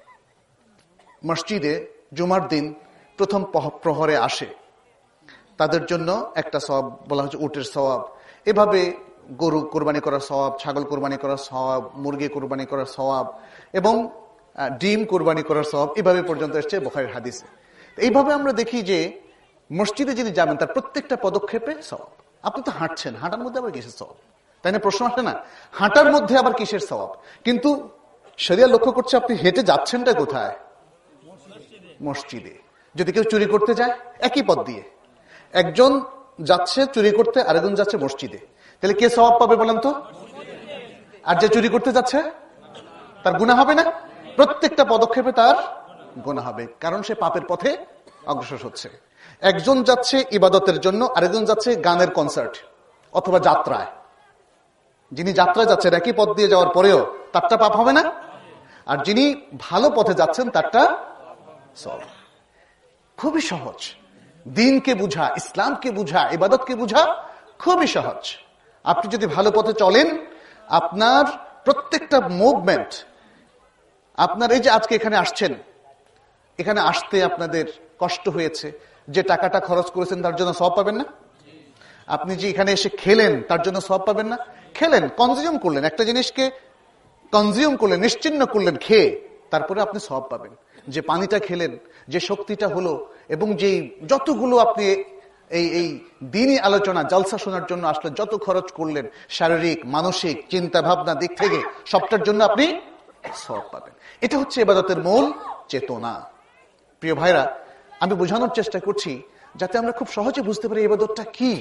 মসজিদে জুমার দিন প্রথম প্রহরে আসে, তাদের জন্য একটা সওয়াব বলা হচ্ছে উটের সওয়াব। এভাবে গরু কোরবানি করার সওয়াব, ছাগল কোরবানি করার সওয়াব, মুরগি কোরবানি করার সওয়াব এবং ডিম কোরবানি করার সওয়াব, এভাবে পর্যন্ত এসছে বুখারীর হাদিসে। এইভাবে আমরা দেখি যে মসজিদে যিনি যাবেন তার প্রত্যেকটা পদক্ষেপে সওয়াব। আপনি তো হাঁটছেন, হাঁটার মধ্যে আবার কিসের সওয়াব? তাই না? প্রশ্ন আসে না, হাঁটার মধ্যে আবার কিসের সওয়াব? কিন্তু শরিয়া লক্ষ্য করছে আপনি হেঁটে যাচ্ছেনটা কোথায়? মসজিদে। যদি কেউ চুরি করতে যায়, একই পথ দিয়ে একজন যাচ্ছে চুরি করতে, আরেকজন যাচ্ছে মসজিদে, তাহলে কে সওয়াব পাবে বলেন তো? আর যে চুরি করতে যাচ্ছে তার গুনাহ হবে না? প্রত্যেকটা পদক্ষেপে তার গুনাহ হবে, কারণ সে পাপের পথে অগ্রসর হচ্ছে। একজন যাচ্ছে ইবাদতের জন্য, আরেকজন যাচ্ছে গানের কনসার্ট অথবা যাত্রায়। যিনি যাত্রায় যাচ্ছেন একই পথ দিয়ে যাওয়ার পরেও তারটা পাপ হবে না, আর যিনি ভালো পথে যাচ্ছেন তারটা সওয়াব। খুবই সহজ। দিনকে বুঝা, ইসলামকে বুঝা, ইবাদতকে বুঝা খুবই সহজ। আপনি যদি ভালো পথে চলেন, আপনার প্রত্যেকটা মুভমেন্ট, আপনার এই যে আজকে এখানে আসছেন, এখানে আসতে আপনাদের কষ্ট হয়েছে, যে টাকাটা খরচ করেছেন তার জন্য সওয়াব পাবেন না? আপনি যে এখানে এসে খেলেন তার জন্য সওয়াব পাবেন না? খেলেন, কনজিউম করলেন, একটা জিনিসকে কনজিউম করলেন, নিশ্চিন্ন করলেন খেয়ে, তারপরে আপনি সওয়াব পাবেন। যে পানিটা খেলেন, যে শক্তিটা হলো, এবং যেই যতগুলো আপনি এই এই দিনই আলোচনা জলসা শোনার জন্য আসলে যত খরচ করলেন, শারীরিক, মানসিক, চিন্তা ভাবনা দিক থেকে সবটার জন্য আপনি সওয়াব পাবেন। এটা হচ্ছে ইবাদতের মূল চেতনা। প্রিয় ভাইরা, আমি বোঝানোর চেষ্টা করছি যাতে আমরা খুব সহজে বুঝতে পারি ইবাদতটা কি।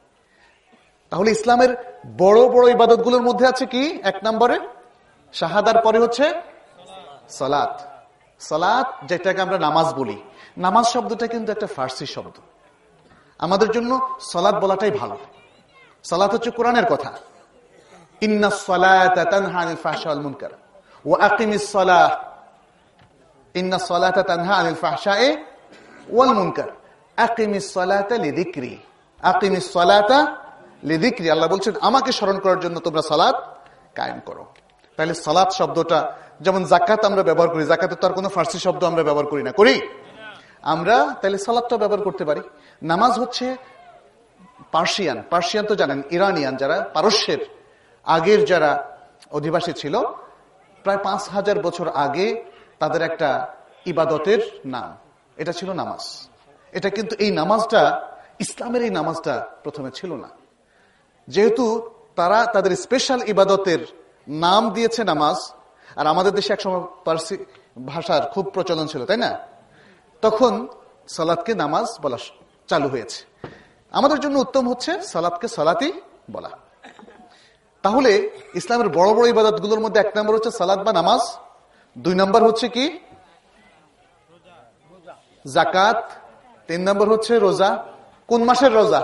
তাহলে ইসলামের বড় বড় ইবাদতগুলোর মধ্যে আছে কি? এক নম্বরে শাহাদার পরে হচ্ছে সালাত। সালাত, যেটাকে আমরা নামাজ বলি, নামাজ শব্দটা কিন্তু একটা ফার্সি শব্দ। আমাদের জন্য সালাত বলাটাই ভালো। সালাত হচ্ছে কোরআনের কথা, ইন্নাস সালাতা তানহা আনিল ফাহশা ওয়াল মুনকার ওয়া আকিমিস সালাহ, ইন্নাস সালাতা তানহা আনিল ফাহশা'i ওয়াল মুনকার আকিমিস সালাতা লিযিকরি, আকিমিস সালাতা লিযিকরি। আল্লাহ বলছেন আমাকে স্মরণ করার জন্য তোমরা সালাত কায়েম করো। তাহলে সালাত শব্দটা, যেমন যাকাত আমরা ব্যবহার করি, যাকাতের তো আর কোনো ফার্সি শব্দ আমরা ব্যবহার করি না, করি? আমরা তাহলে সালাতটা ব্যবহার করতে পারি। নামাজ হচ্ছে পার্সিয়ান, পার্সিয়ান তো জানেন, ইরানিয়ান যারা পারস্যের আগের যারা অধিবাসী ছিল, প্রায় পাঁচ হাজার বছর আগে তাদের একটা ইবাদতের নাম, এটা ছিল নামাজ। এটা কিন্তু এই নামাজটা ইসলামের এই নামাজটা প্রথমে ছিল না। যেহেতু তারা তাদের স্পেশাল ইবাদতের নাম দিয়েছে নামাজ, আর আমাদের দেশে একসময় পার্সি ভাষার খুব প্রচলন ছিল, তাই না? তখন সালাতকে নামাজ বলা চালু হয়েছে। আমাদের জন্য উত্তম হচ্ছে সালাতকে সালাতই বলা। তাহলে ইসলামের বড় বড় ইবাদতগুলোর মধ্যে এক নম্বর হচ্ছে সালাত বা নামাজ, দুই নম্বর হচ্ছে কি যাকাত, তিন নম্বর হচ্ছে রোজা। কোন মাসের রোজা?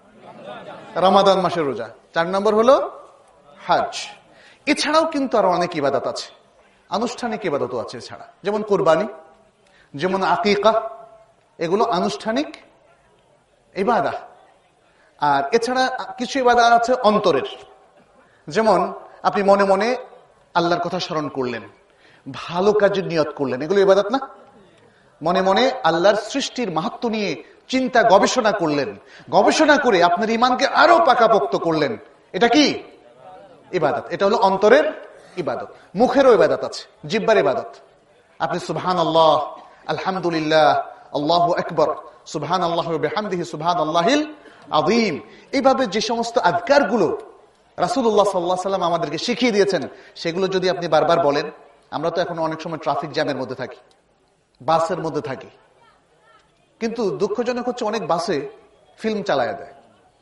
রমাদান মাসের রোজা। চার নম্বর হলো হজ। এছাড়াও কিন্তু আরো অনেক ইবাদত আছে, আনুষ্ঠানিক ইবাদতও আছে এছাড়া, যেমন কোরবানি, যেমন আকিকা, এগুলো আনুষ্ঠানিক ইবাদত। আর এছাড়া কিছু ইবাদত আছে অন্তরের, যেমন আপনি মনে মনে আল্লাহর কথা স্মরণ করলেন, ভালো কাজের নিয়ত করলেন, এগুলো ইবাদত না? মনে মনে আল্লাহর সৃষ্টির মাহাত্ম্য নিয়ে চিন্তা গবেষণা করলেন, গবেষণা করে আপনার ঈমানকে আরো পাকাপোক্ত করলেন, এটা কি ইবাদত? এটা হলো অন্তরের ইবাদত। মুখেরও ইবাদত আছে, জিহ্বার ইবাদত। আপনি সুবহানাল্লাহ, আলহামদুলিল্লাহ, আল্লাহু আকবার, সুবহানাল্লাহি ওয়া বিহামদিহি, সুবহানাল্লাহিল আযীম, এইভাবে যে সমস্ত আযকার গুলো রাসূলুল্লাহ সাল্লাল্লাহু আলাইহি ওয়াসাল্লাম আমাদেরকে শিখিয়ে দিয়েছেন, সেগুলো যদি আপনি বারবার বলেন। আমরা তো এখন অনেক সময় ট্রাফিক জ্যামের মধ্যে থাকি, বাসের মধ্যে থাকি, কিন্তু দুঃখজনক হচ্ছে অনেক বাসে ফিল্ম চালায় দেয়,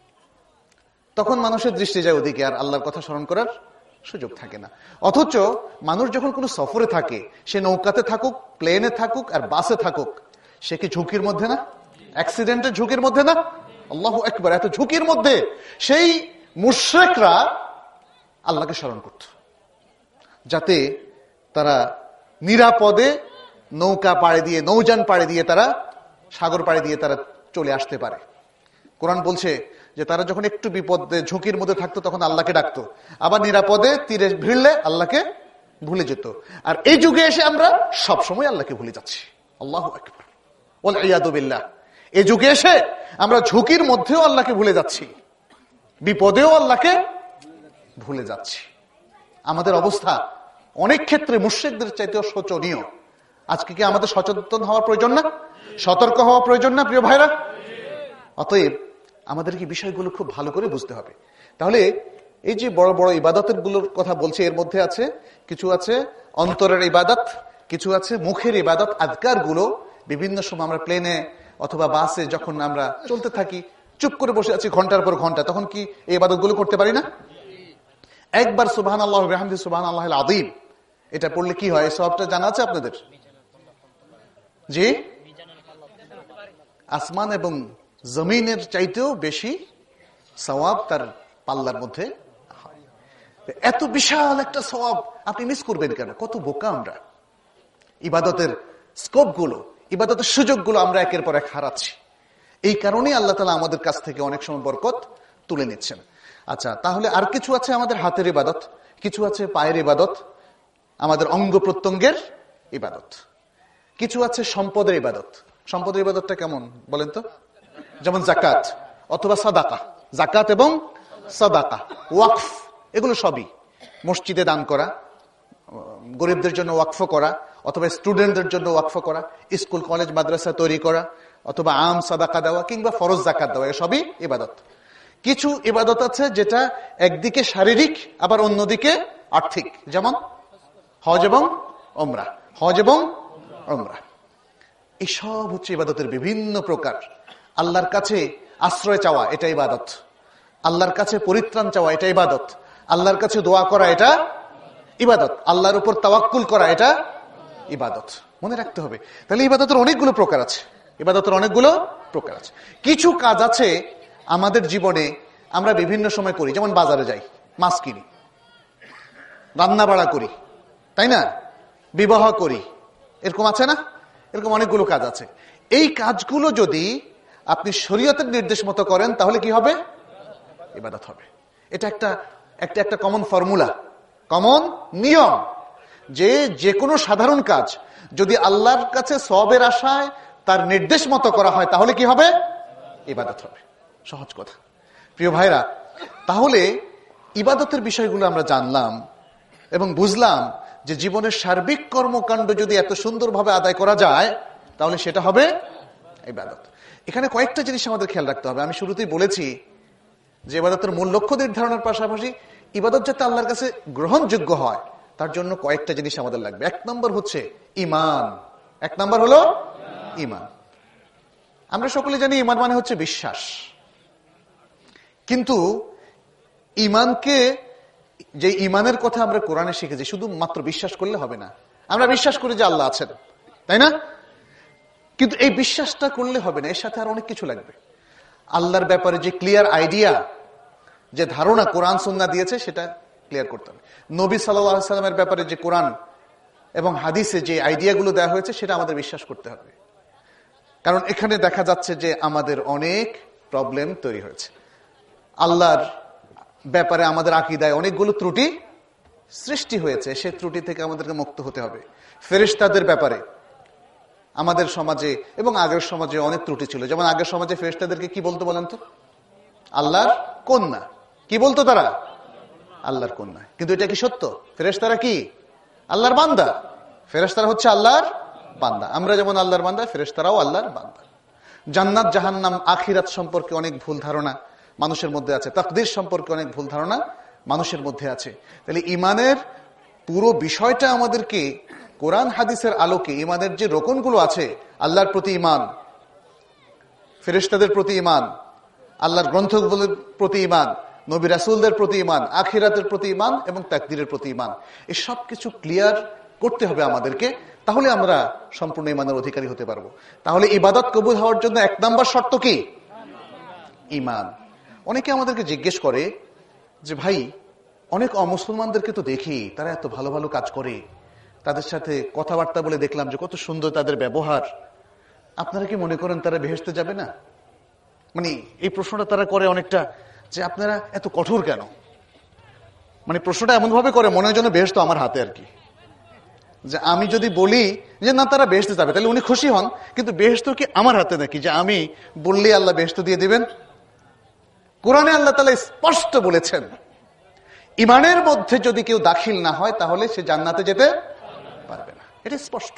তখন মানুষের দৃষ্টি যায় ওদিকে, আর আল্লাহর কথা স্মরণ করার সুযোগ থাকে না। অথচ মানুষ যখন কোনো সফরে থাকে, সে নৌকাতে থাকুক, প্লেনে থাকুক আর বাসে থাকুক, সে কি ঝুঁকির মধ্যে না? অ্যাক্সিডেন্টের ঝুঁকির মধ্যে না? আল্লাহু আকবার, এত ঝুঁকির মধ্যে সেই মুশরিকরা আল্লাহকে স্মরণ করত, যাতে তারা নিরাপদে নৌকা পাড়ে দিয়ে, নৌযান পাড়ে দিয়ে, তারা সাগর পাড়ে দিয়ে তারা চলে আসতে পারে। কোরআন বলছে যে তারা যখন একটু বিপদে ঝুঁকির মধ্যে থাকতো তখন আল্লাহকে ডাকতো, আবার নিরাপদে তীরে ভিড়লে আল্লাহকে ভুলে যেত। আর এই যুগে এসে আমরা সব সময় আল্লাহকে ভুলে যাচ্ছি। আল্লাহু আকবার, ওয়াল ইয়াদু বিল্লাহ। এই যুগে এসে আমরা ঝুঁকির মধ্যেও আল্লাহকে ভুলে যাচ্ছি, বিপদেও আল্লাহকে ভুলে যাচ্ছি। আমাদের অবস্থা অনেক ক্ষেত্রে মুশরিকদের চাইতেও শোচনীয়। আজকে কি আমাদের সচেতন হওয়ার প্রয়োজন না? সতর্ক হওয়া প্রয়োজন না প্রিয় ভাইরা? অতএব আমাদের কি বিষয়গুলো খুব ভালো করে বুঝতে হবে। তাহলে এই যে বড় বড় ইবাদতের গুলোর কথা বলছে, এর মধ্যে আছে কিছু আছে অন্তরের ইবাদত, কিছু আছে মুখের ইবাদত। আযকার গুলো বিভিন্ন সময় আমরা প্লেনে অথবা বাসে যখন আমরা চলতে থাকি, চুপ করে বসে আছি ঘন্টার পর ঘন্টা, তখন কি এই ইবাদত গুলো করতে পারি না? একবার সুবহানাল্লাহি ওয়া বিহামদিহি, সুবহানাল্লাহিল আযীম, এটা পড়লে কি হয়? সবটা জানা আছে আপনাদের? জি, আসমান এবং জমিনের চাইতেও বেশি সওয়াব তার পাল্লার মধ্যে হয়। এত বিশাল একটা সওয়াব আপনি মিস করবেন কেন? কত বোকা আমরা! ইবাদতের স্কোপ গুলো, ইবাদতের সুযোগগুলো আমরা একের পর এক হারাচ্ছি। এই কারণেই আল্লাহ তাআলা আমাদের কাছ থেকে অনেক সময় বরকত তুলে নিচ্ছেন। আচ্ছা, তাহলে আর কিছু আছে আমাদের হাতের ইবাদত, কিছু আছে পায়ের ইবাদত, আমাদের অঙ্গ প্রত্যঙ্গের ইবাদত, কিছু আছে সম্পদের ইবাদত। সম্পদের ইবাদতটা কেমন বলেন তো? যেমন যাকাত অথবা সাদাকা। যাকাত এবং সাদাকা, ওয়াকফ, এগুলো সবই মসজিদে দান করা, গরিবদের জন্য ওয়াকফ করা, অথবা স্টুডেন্টদের জন্য ওয়াকফ করা, স্কুল কলেজ মাদ্রাসা তৈরি করা, অথবা আম সাদাকা দেওয়া কিংবা ফরজ যাকাত দেওয়া, সবই ইবাদত। কিছু ইবাদত আছে যেটা একদিকে শারীরিক আবার অন্যদিকে আর্থিক, যেমন হজ এবং ওমরা। হজ এবং ওমরা এসব হচ্ছে ইবাদতের বিভিন্ন প্রকার। আল্লাহর কাছে আশ্রয় চাওয়া, এটা ইবাদত। আল্লাহর কাছে পরিত্রাণ চাওয়া, এটা ইবাদত। আল্লাহর কাছে দোয়া করা, এটা ইবাদত। আল্লাহর উপর তাওয়াক্কুল করা, এটা ইবাদত। মনে রাখতে হবে। তাহলে ইবাদতের অনেকগুলো প্রকার আছে, ইবাদতের অনেকগুলো প্রকার আছে। কিছু কাজ আছে আমাদের জীবনে আমরা বিভিন্ন সময় করি, যেমন বাজারে যাই, মাছ কিনি, রান্না বাড়া করি, তাই না? বিবাহ করি, এরকম আছে না? এরকম অনেকগুলো কাজ আছে। এই কাজগুলো যদি আপনি শরীয়তের নির্দেশ মতো করেন তাহলে কি হবে? ইবাদত হবে। এটা একটা একটা একটা কমন ফর্মুলা, কমন নিয়ম, যে যে কোনো সাধারণ কাজ যদি আল্লাহর কাছে সওয়াবের আশায় তার নির্দেশ মতো করা হয় তাহলে কি হবে? ইবাদত হবে। সহজ কথা। প্রিয় ভাইরা, তাহলে ইবাদতের বিষয়গুলো আমরা জানলাম এবং বুঝলাম যে জীবনের সার্বিক কর্মকাণ্ড যদি এত সুন্দরভাবে আদায় করা যায় তাহলে সেটা হবে ইবাদত। এখানে কয়েকটা জিনিস আমাদের খেয়াল রাখতে হবে। আমি শুরুতেই বলেছি যে ইবাদতের মূল লক্ষ্য নির্ধারণের পাশাপাশি ইবাদত যাতে আল্লাহর কাছে গ্রহণযোগ্য হয় তার জন্য কয়েকটা জিনিস আমাদের লাগবে। এক নম্বর হচ্ছে ঈমান। এক নম্বর হলো ঈমান। আমরা সকলে জানি ঈমান মানে হচ্ছে বিশ্বাস, কিন্তু ঈমানকে, যে ঈমানের কথা আমরা কোরআনে শিখেছি, শুধু মাত্র বিশ্বাস করলে হবে না। আমরা বিশ্বাস করি যে আল্লাহ আছেন, তাই না? কিন্তু এই বিশ্বাসটা করলে হবে না, এর সাথে আর অনেক কিছু লাগবে। আল্লাহর ব্যাপারে যে ক্লিয়ার আইডিয়া, যে ধারণা কোরআন সুন্নাহ দিয়েছে সেটা ক্লিয়ার করতে হবে। নবী সাল্লাল্লাহু আলাইহি সাল্লামের ব্যাপারে যে কোরআন এবং হাদিসে যে আইডিয়াগুলো দেওয়া হয়েছে সেটা আমাদের বিশ্বাস করতে হবে। কারণ এখানে দেখা যাচ্ছে যে আমাদের অনেক প্রবলেম তৈরি হয়েছে। আল্লাহর ব্যাপারে আমাদের আকীদায় অনেকগুলো ত্রুটি সৃষ্টি হয়েছে, সেই ত্রুটি থেকে আমাদেরকে মুক্ত হতে হবে। ফেরেশতাদের ব্যাপারে আমাদের সমাজে এবং আগের সমাজে অনেক ত্রুটি ছিল। যেমন আগের সমাজে ফেরেশতাদেরকে কি বলতো বলেন তো? আল্লাহর কন্যা। কি বলতো তারা? আল্লাহর কন্যা। কিন্তু এটা কি সত্য? ফেরেশতারা কি? আল্লাহর বান্দা। ফেরেশতারা হচ্ছে আল্লাহর বান্দা। আমরা যেমন আল্লাহর বান্দা, ফেরেশতারাও আল্লাহর বান্দা। জান্নাত জাহান্নাম আখিরাত সম্পর্কে অনেক ভুল ধারণা মানুষের মধ্যে আছে। তাকদীর সম্পর্কে অনেক ভুল ধারণা মানুষের মধ্যে আছে। তাহলে ঈমানের পুরো বিষয়টা আমাদেরকে কোরআন হাদিসের আলোকে ঈমানের যে রকমগুলো আছে, আল্লাহর প্রতি ঈমান, ফেরেশতাদের প্রতি ঈমান, আল্লাহর গ্রন্থগুলোর প্রতি ঈমান, নবী রাসূলদের প্রতি ঈমান, আখিরাতের প্রতি ঈমান এবং তাকদীরের প্রতি ঈমান, এই সব কিছু ক্লিয়ার করতে হবে আমাদেরকে। তাহলে আমরা সম্পূর্ণ ঈমানের অধিকারী হতে পারবো। তাহলে ইবাদত কবুল হওয়ার জন্য এক নাম্বার শর্ত কি? ঈমান। অনেকে আমাদেরকে জিজ্ঞেস করে যে ভাই, অনেক অমুসলমানদেরকে তো দেখি তারা এত ভালো ভালো কাজ করে, তাদের সাথে কথাবার্তা বলে দেখলাম যে কত সুন্দর তাদের ব্যবহার, আপনারা কি মনে করেন তারা বেহেশতে যাবে না? মানে এই প্রশ্নটা তারা করে অনেকটা, যে আপনারা এত কঠোর কেন? মানে প্রশ্নটা এমন ভাবে করে মনে হয় যেন বেহেশত আমার হাতে আর কি। যে আমি যদি বলি যে না তারা বেহেশতে যাবে, তাহলে উনি খুশি হন, কিন্তু বেহেশত কি আমার হাতে নাকি যে আমি বললে আল্লাহ বেহেশত দিয়ে দিবেন? কোরআনে আল্লাহ তাআলা স্পষ্ট বলেছেন, ঈমানের মধ্যে যদি কেউ দাখিল না হয় তাহলে সে জান্নাতে যেতে পারবে না। এটা স্পষ্ট।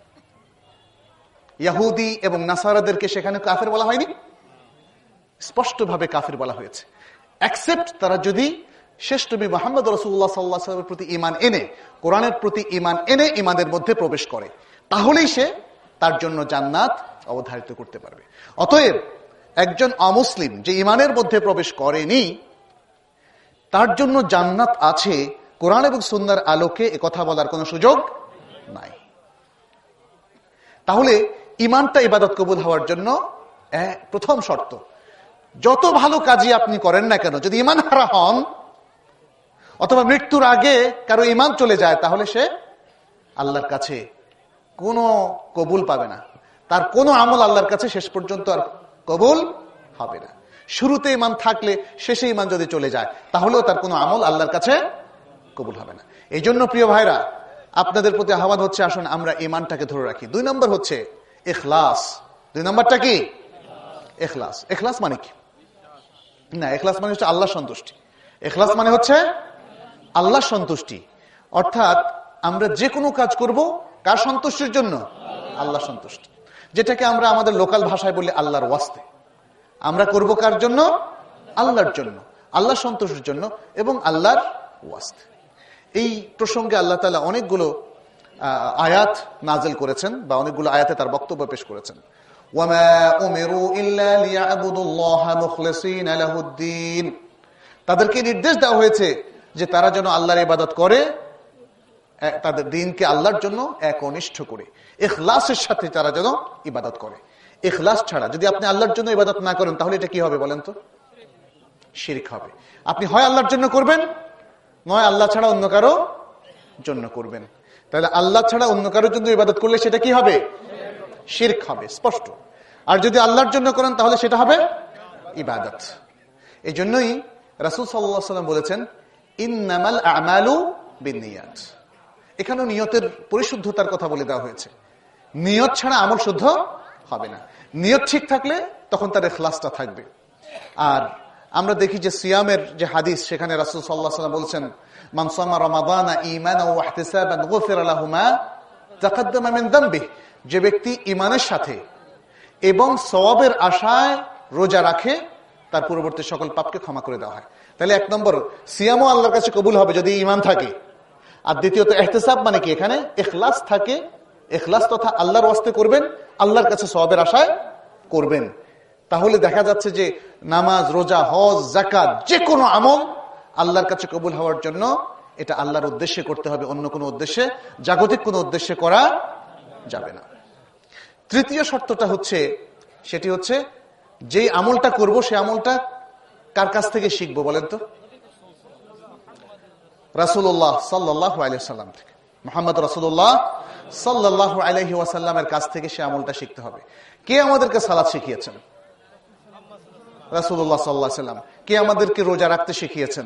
ইহুদি এবং নাসারাদেরকে সেখানে কাফের বলা হয়নি? স্পষ্টভাবে কাফের বলা হয়েছে। এক্সেপ্ট তারা যদি শেষ নবী মুহাম্মদ রাসূলুল্লাহ সাল্লাল্লাহু আলাইহি ওয়াসাল্লামের প্রতি ঈমান এনে, কোরআনের প্রতি ঈমান এনে ঈমানের মধ্যে প্রবেশ করে, তাহলেই সে তার জন্য জান্নাত অবধারিত করতে পারবে। অতএব একজন অমুসলিম যে ঈমানের মধ্যে প্রবেশ করেনি তার জন্য জান্নাত আছে কোরআন এবং সুন্নাহর আলোকে এ কথা বলার কোনো সুযোগ নাই। তাহলে ঈমানটা ইবাদত কবুল হওয়ার জন্য প্রথম শর্ত। যত ভালো কাজই আপনি করেন না কেন, যদি ঈমান হারা হন অথবা মৃত্যুর আগে কারো ঈমান চলে যায় তাহলে সে আল্লাহর কাছে কোনো কবুল পাবে না। তার কোনো আমল আল্লাহর কাছে শেষ পর্যন্ত আর কবুল হবে না। শুরুতে ঈমান থাকলে শেষে ঈমান যদি চলে যায় তাহলেও তার কোনো আমল আল্লাহর কাছে কবুল হবে না। এই জন্য প্রিয় ভাইরা, আপনাদের প্রতি আহ্বান হচ্ছে আসুন আমরা ঈমানটাকে ধরে রাখি। দুই নম্বর হচ্ছে ইখলাস। দুই নম্বরটা কি? ইখলাস। ইখলাস মানে কি? না, ইখলাস মানে হচ্ছে আল্লাহর সন্তুষ্টি। ইখলাস মানে হচ্ছে আল্লাহর সন্তুষ্টি। অর্থাৎ আমরা যে কোনো কাজ করব কার সন্তুষ্টির জন্য? আল্লাহর সন্তুষ্টি। যেটাকে আমরা আমাদের লোকাল ভাষায় বলি আল্লাহর ওয়াস্তে। আমরা করব কার জন্য? আল্লাহর জন্য, আল্লাহর সন্তুষ্টির জন্য এবং আল্লাহর ওয়াস্তে। এই প্রসঙ্গে আল্লাহ তাআলা অনেকগুলো আয়াত নাযিল করেছেন বা অনেকগুলো আয়াতে তার বক্তব্য পেশ করেছেন। ওয়ামা উমিরু ইল্লা লিয়াবুদুল্লাহা মুখলিসিনা লাহুদ্দিন। তাদেরকে নির্দেশ দেওয়া হয়েছে যে তারা যেন আল্লাহর ইবাদত করে, তাদের দ্বীনকে আল্লাহর জন্য একনিষ্ঠ করে ইখলাসের সাথে তারা যেন ইবাদত করে। ইখলাস ছাড়া যদি আপনি আল্লাহর জন্য ইবাদত না করেন তাহলে এটা কি হবে বলেন তো? শিরক হবে। আপনি হয় আল্লাহর জন্য করবেন, নয় আল্লাহ ছাড়া অন্য কারো জন্য করবেন। তাহলে আল্লাহ ছাড়া অন্য কারোর জন্য ইবাদত করলে সেটা কি হবে? শিরক হবে, স্পষ্ট। আর যদি আল্লাহর জন্য করেন তাহলে সেটা হবে ইবাদত। এই জন্যই রাসূল সাল্লাল্লাহু আলাইহি ওয়াসাল্লাম বলেছেন ইন্নামাল আমালু বিন্নিয়াত। এখানেও নিয়তের পরিশুদ্ধতার কথা বলে দেওয়া হয়েছে। নিয়ত ছাড়া আমল শুদ্ধ হবে না। নিয়ত ঠিক থাকলে তখন তার ইখলাসটা থাকবে। আর আমরা দেখি যে সিয়ামের যে হাদিস, সেখানে রাসূল সাল্লাল্লাহু আলাইহি ওয়াসাল্লাম বলছেন, মান সামা রমাদানা ঈমানান ওয়া ইহতিসাবান গুফিরা লাহু মা তাকাদ্দামা মিন যামবিহি, যে ব্যক্তি ঈমানের সাথে এবং সওয়াবের আশায় রোজা রাখে তার পূর্ববর্তী সকল পাপকে ক্ষমা করে দেওয়া হয়। তাহলে এক নম্বর, সিয়ামও আল্লাহর কাছে কবুল হবে যদি ঈমান থাকে। আর দ্বিতীয়ত ইহতিসাব মানে কি, এখানে ইখলাস থাকে। ইখলাস তথা আল্লাহর ওয়াস্তে করবেন, আল্লাহর কাছে সওয়াবের আশায় করবেন। তাহলে দেখা যাচ্ছে যে নামাজ, রোজা, হজ, যাকাত, যে কোনো আমল আল্লাহর কাছে কবুল হওয়ার জন্য এটা আল্লাহর উদ্দেশ্যে করতে হবে, অন্য কোনো উদ্দেশ্যে, জাগতিক কোনো উদ্দেশ্যে করা যাবে না। তৃতীয় শর্তটা হচ্ছে, সেটি হচ্ছে যেই আমলটা করব সে আমলটা কার কাছ থেকে শিখবো বলেন তো? রাসূলুল্লাহ সাল্লাল্লাহু আলাইহি ওয়াসাল্লাম থেকে, মুহাম্মদ রাসূলুল্লাহ সাল্লাল্লাহু আলাইহি ওয়াসাল্লামের কাছ থেকে সে আমলটা শিখতে হবে। কে আমাদেরকে সালাত শিখিয়েছেন? রাসূলুল্লাহ সাল্লাল্লাহু আলাইহি ওয়াসাল্লাম। কে আমাদেরকে রোজা রাখতে শিখিয়েছেন?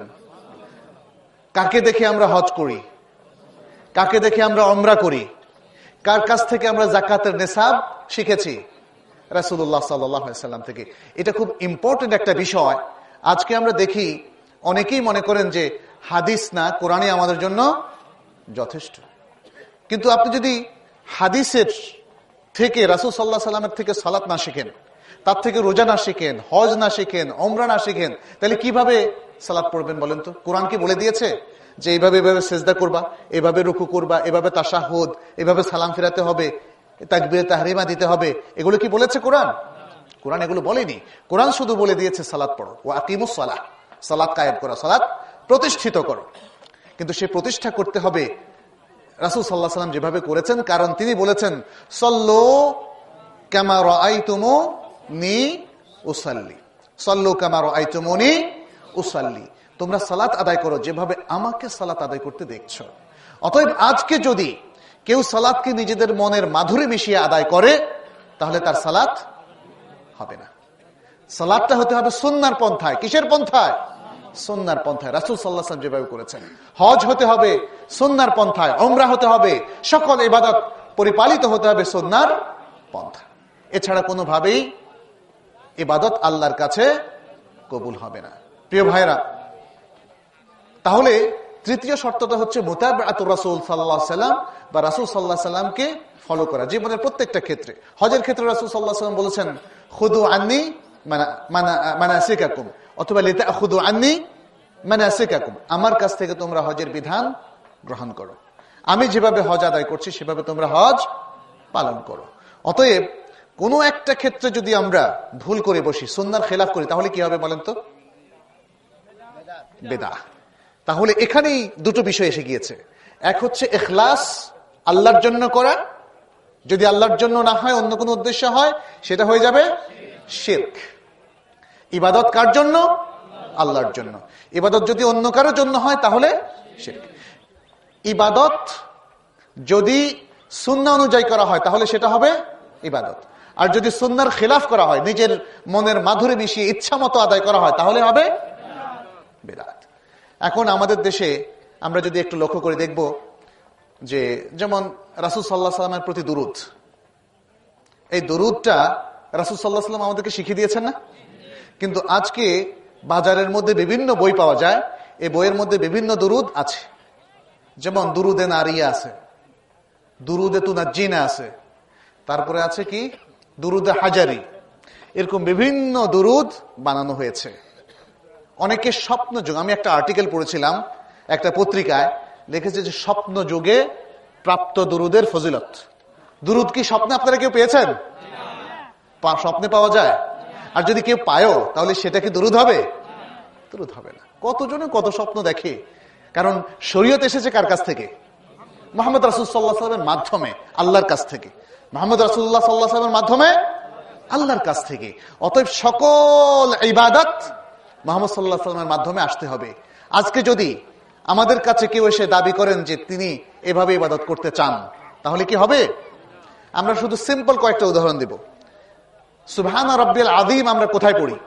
কাকে দেখে আমরা হজ করি? কাকে দেখে আমরা উমরা করি? কার কাছ থেকে আমরা যাকাতের নিসাব শিখেছি? রাসূলুল্লাহ সাল্লাল্লাহু আলাইহি ওয়াসাল্লাম থেকে। এটা খুব ইম্পর্টেন্ট একটা বিষয়। আজকে আমরা দেখি অনেকেই মনে করেন যে হাদিস না, কোরআনই আমাদের জন্য যথেষ্ট। কিন্তু আপনি যদি হাদিসের থেকে, রাসূল সাল্লাল্লাহু আলাইহি ওয়াসাল্লামের থেকে সালাত না শিখেন, তার থেকে রোজা না শিখেন, হজ না শিখেন, উমরা না শিখেন, তাহলে কিভাবে সালাত পড়বেন বলেন তো? কোরআন কি বলে দিয়েছে যে এইভাবে এভাবে সেজদা করবা, এভাবে রুকু করবা, এভাবে তাশাহুদ, এভাবে সালাম ফিরাতে হবে, তাকবীর তাহরিমা দিতে হবে? এগুলো কি বলেছে কোরআন? কোরআন এগুলো বলেনি। কোরআন শুধু বলে দিয়েছে সালাত পড়ো, ওয়া আকিমুস সালাহ, সালাত কায়েম করো, সালাত প্রতিষ্ঠিত করো। কিন্তু সে প্রতিষ্ঠা করতে হবে রাসূল সাল্লাল্লাহু আলাইহি ওয়াসাল্লাম যেভাবে করেছেন, কারণ তিনি বলেছেন সল্লু কামা রাআইতুমুনি উসাল্লি, সল্লু কামা রাআইতুমুনি উসাল্লি, তোমরা সালাত আদায় করো যেভাবে আমাকে সালাত আদায় করতে দেখছো। অতএব আজকে যদি কেউ সালাতকে নিজেদের মনের মাধুরী মিশিয়ে আদায় করে, তাহলে তার সালাত হবে না। সালাতটা হতে হবে সুন্নাহর পন্থায়। কিসের পন্থায়? সুন্নাহর পন্থায়, রাসূল সাল্লাল্লাহু আলাইহি ওয়াসাল্লাম যেভাবে করেছেন। হজ হতে হবে সুন্নাহর পন্থায়, উমরা হতে হবে, সকল ইবাদত পরিপালিত হতে হবে সুন্নাহর পন্থায়। এছাড়া কোনোভাবেই ইবাদত আল্লাহর কাছে কবুল হবে না। প্রিয় ভাইরা, তাহলে তৃতীয় শর্তটা হচ্ছে মুতাবাআতুর রাসূল সাল্লাল্লাহু আলাইহি ওয়াসাল্লাম, বা রাসূল সাল্লাল্লাহু আলাইহি ওয়াসাল্লামকে ফলো করা জীবনের প্রত্যেকটা ক্ষেত্রে। হজের ক্ষেত্রে রাসূল সাল্লাল্লাহু আলাইহি ওয়াসাল্লাম বলেছেন খুদু আন্নি মানাসিকাকুম, অথবা লিতাখুদু আন্নি মানাসিকাকুম, আমার কাছ থেকে তোমরা হজের বিধান গ্রহণ করো, আমি যেভাবে হজ আদায় করছি সেভাবে তোমরা হজ পালন করো। অতএব কোনো একটা ক্ষেত্রে যদি আমরা ভুল করে বসি, সুন্নাহর খেলাফ করি, তাহলে কি হবে বলেন তো? বেদাত। তাহলে এখানেই দুটো বিষয় এসে গিয়েছে। এক হচ্ছে ইখলাস, আল্লাহর জন্য করা। যদি আল্লাহর জন্য না হয়, অন্য কোনো উদ্দেশ্য হয়, সেটা হয়ে যাবে শিরক। ইবাদত কার জন্য? আল্লাহর জন্য। ইবাদত যদি অন্য কারোর জন্য হয় তাহলে শিরক। ইবাদত যদি সুন্নাহ অনুযায়ী করা হয় তাহলে সেটা হবে ইবাদত। আর যদি সুন্নাহর খেলাফ করা হয়, নিজের মনের মাধুরী মিশিয়ে ইচ্ছা মতো আদায় করা হয়, তাহলে হবে বিদআত। এখন আমাদের দেশে আমরা যদি একটু লক্ষ্য করে দেখব যে, যেমন রাসূল সাল্লাল্লাহু আলাইহি ওয়াসাল্লামের প্রতি দুরূদ, এই দুরূদটা রাসূল সাল্লাল্লাহু আলাইহি ওয়াসাল্লাম আমাদেরকে শিখিয়ে দিয়েছেন না? কিন্তু আজকে বাজারের মধ্যে বিভিন্ন বই পাওয়া যায়, এই বইয়ের মধ্যে বিভিন্ন দুরূদ আছে। যেমন দুরুদে নারিয়া আছে, দুরুদে তুনাজ্জিনা আছে, তারপরে আছে কি দুরুদে হাজারি, এরকম বিভিন্ন দুরুদ বানানো হয়েছে। অনেকে স্বপ্ন যুগ, আমি একটা আর্টিকেল পড়েছিলাম একটা পত্রিকায়, লিখেছে যে স্বপ্ন যুগে প্রাপ্ত দুরুদের ফজিলত। দুরুদ কি স্বপ্নে আপনারা কেউ পেয়েছেন? স্বপ্নে পাওয়া যায়? আর যদি কেউ পায়ও তাহলে সেটা কি দুরুদ হবে? দুরুদ হবে না। কতজনে কত স্বপ্ন দেখে, কারণ শরীয়ত এসেছে কার কাছ থেকে? মুহাম্মদ রাসূলুল্লাহ সাল্লাল্লাহু আলাইহি ওয়াসাল্লামের মাধ্যমে, আল্লাহর কাছ থেকে। মুহাম্মদ রাসূলুল্লাহ সাল্লাল্লাহু আলাইহি ওয়াসাল্লামের মাধ্যমে, আল্লাহর কাছ থেকে। অতএব সকল ইবাদত মুহাম্মদ সাল্লাল্লাহু আলাইহি ওয়াসাল্লামের মাধ্যমে আসতে হবে। আজকে যদি আমাদের কাছে কেউ এসে দাবি করেন যে তিনি এভাবে ইবাদত করতে চান, তাহলে কি হবে? আমরা শুধু সিম্পল কয়েকটা উদাহরণ দেব। সুবহান রাব্বিয়াল আযীম আমরা কোথায় পড়ি?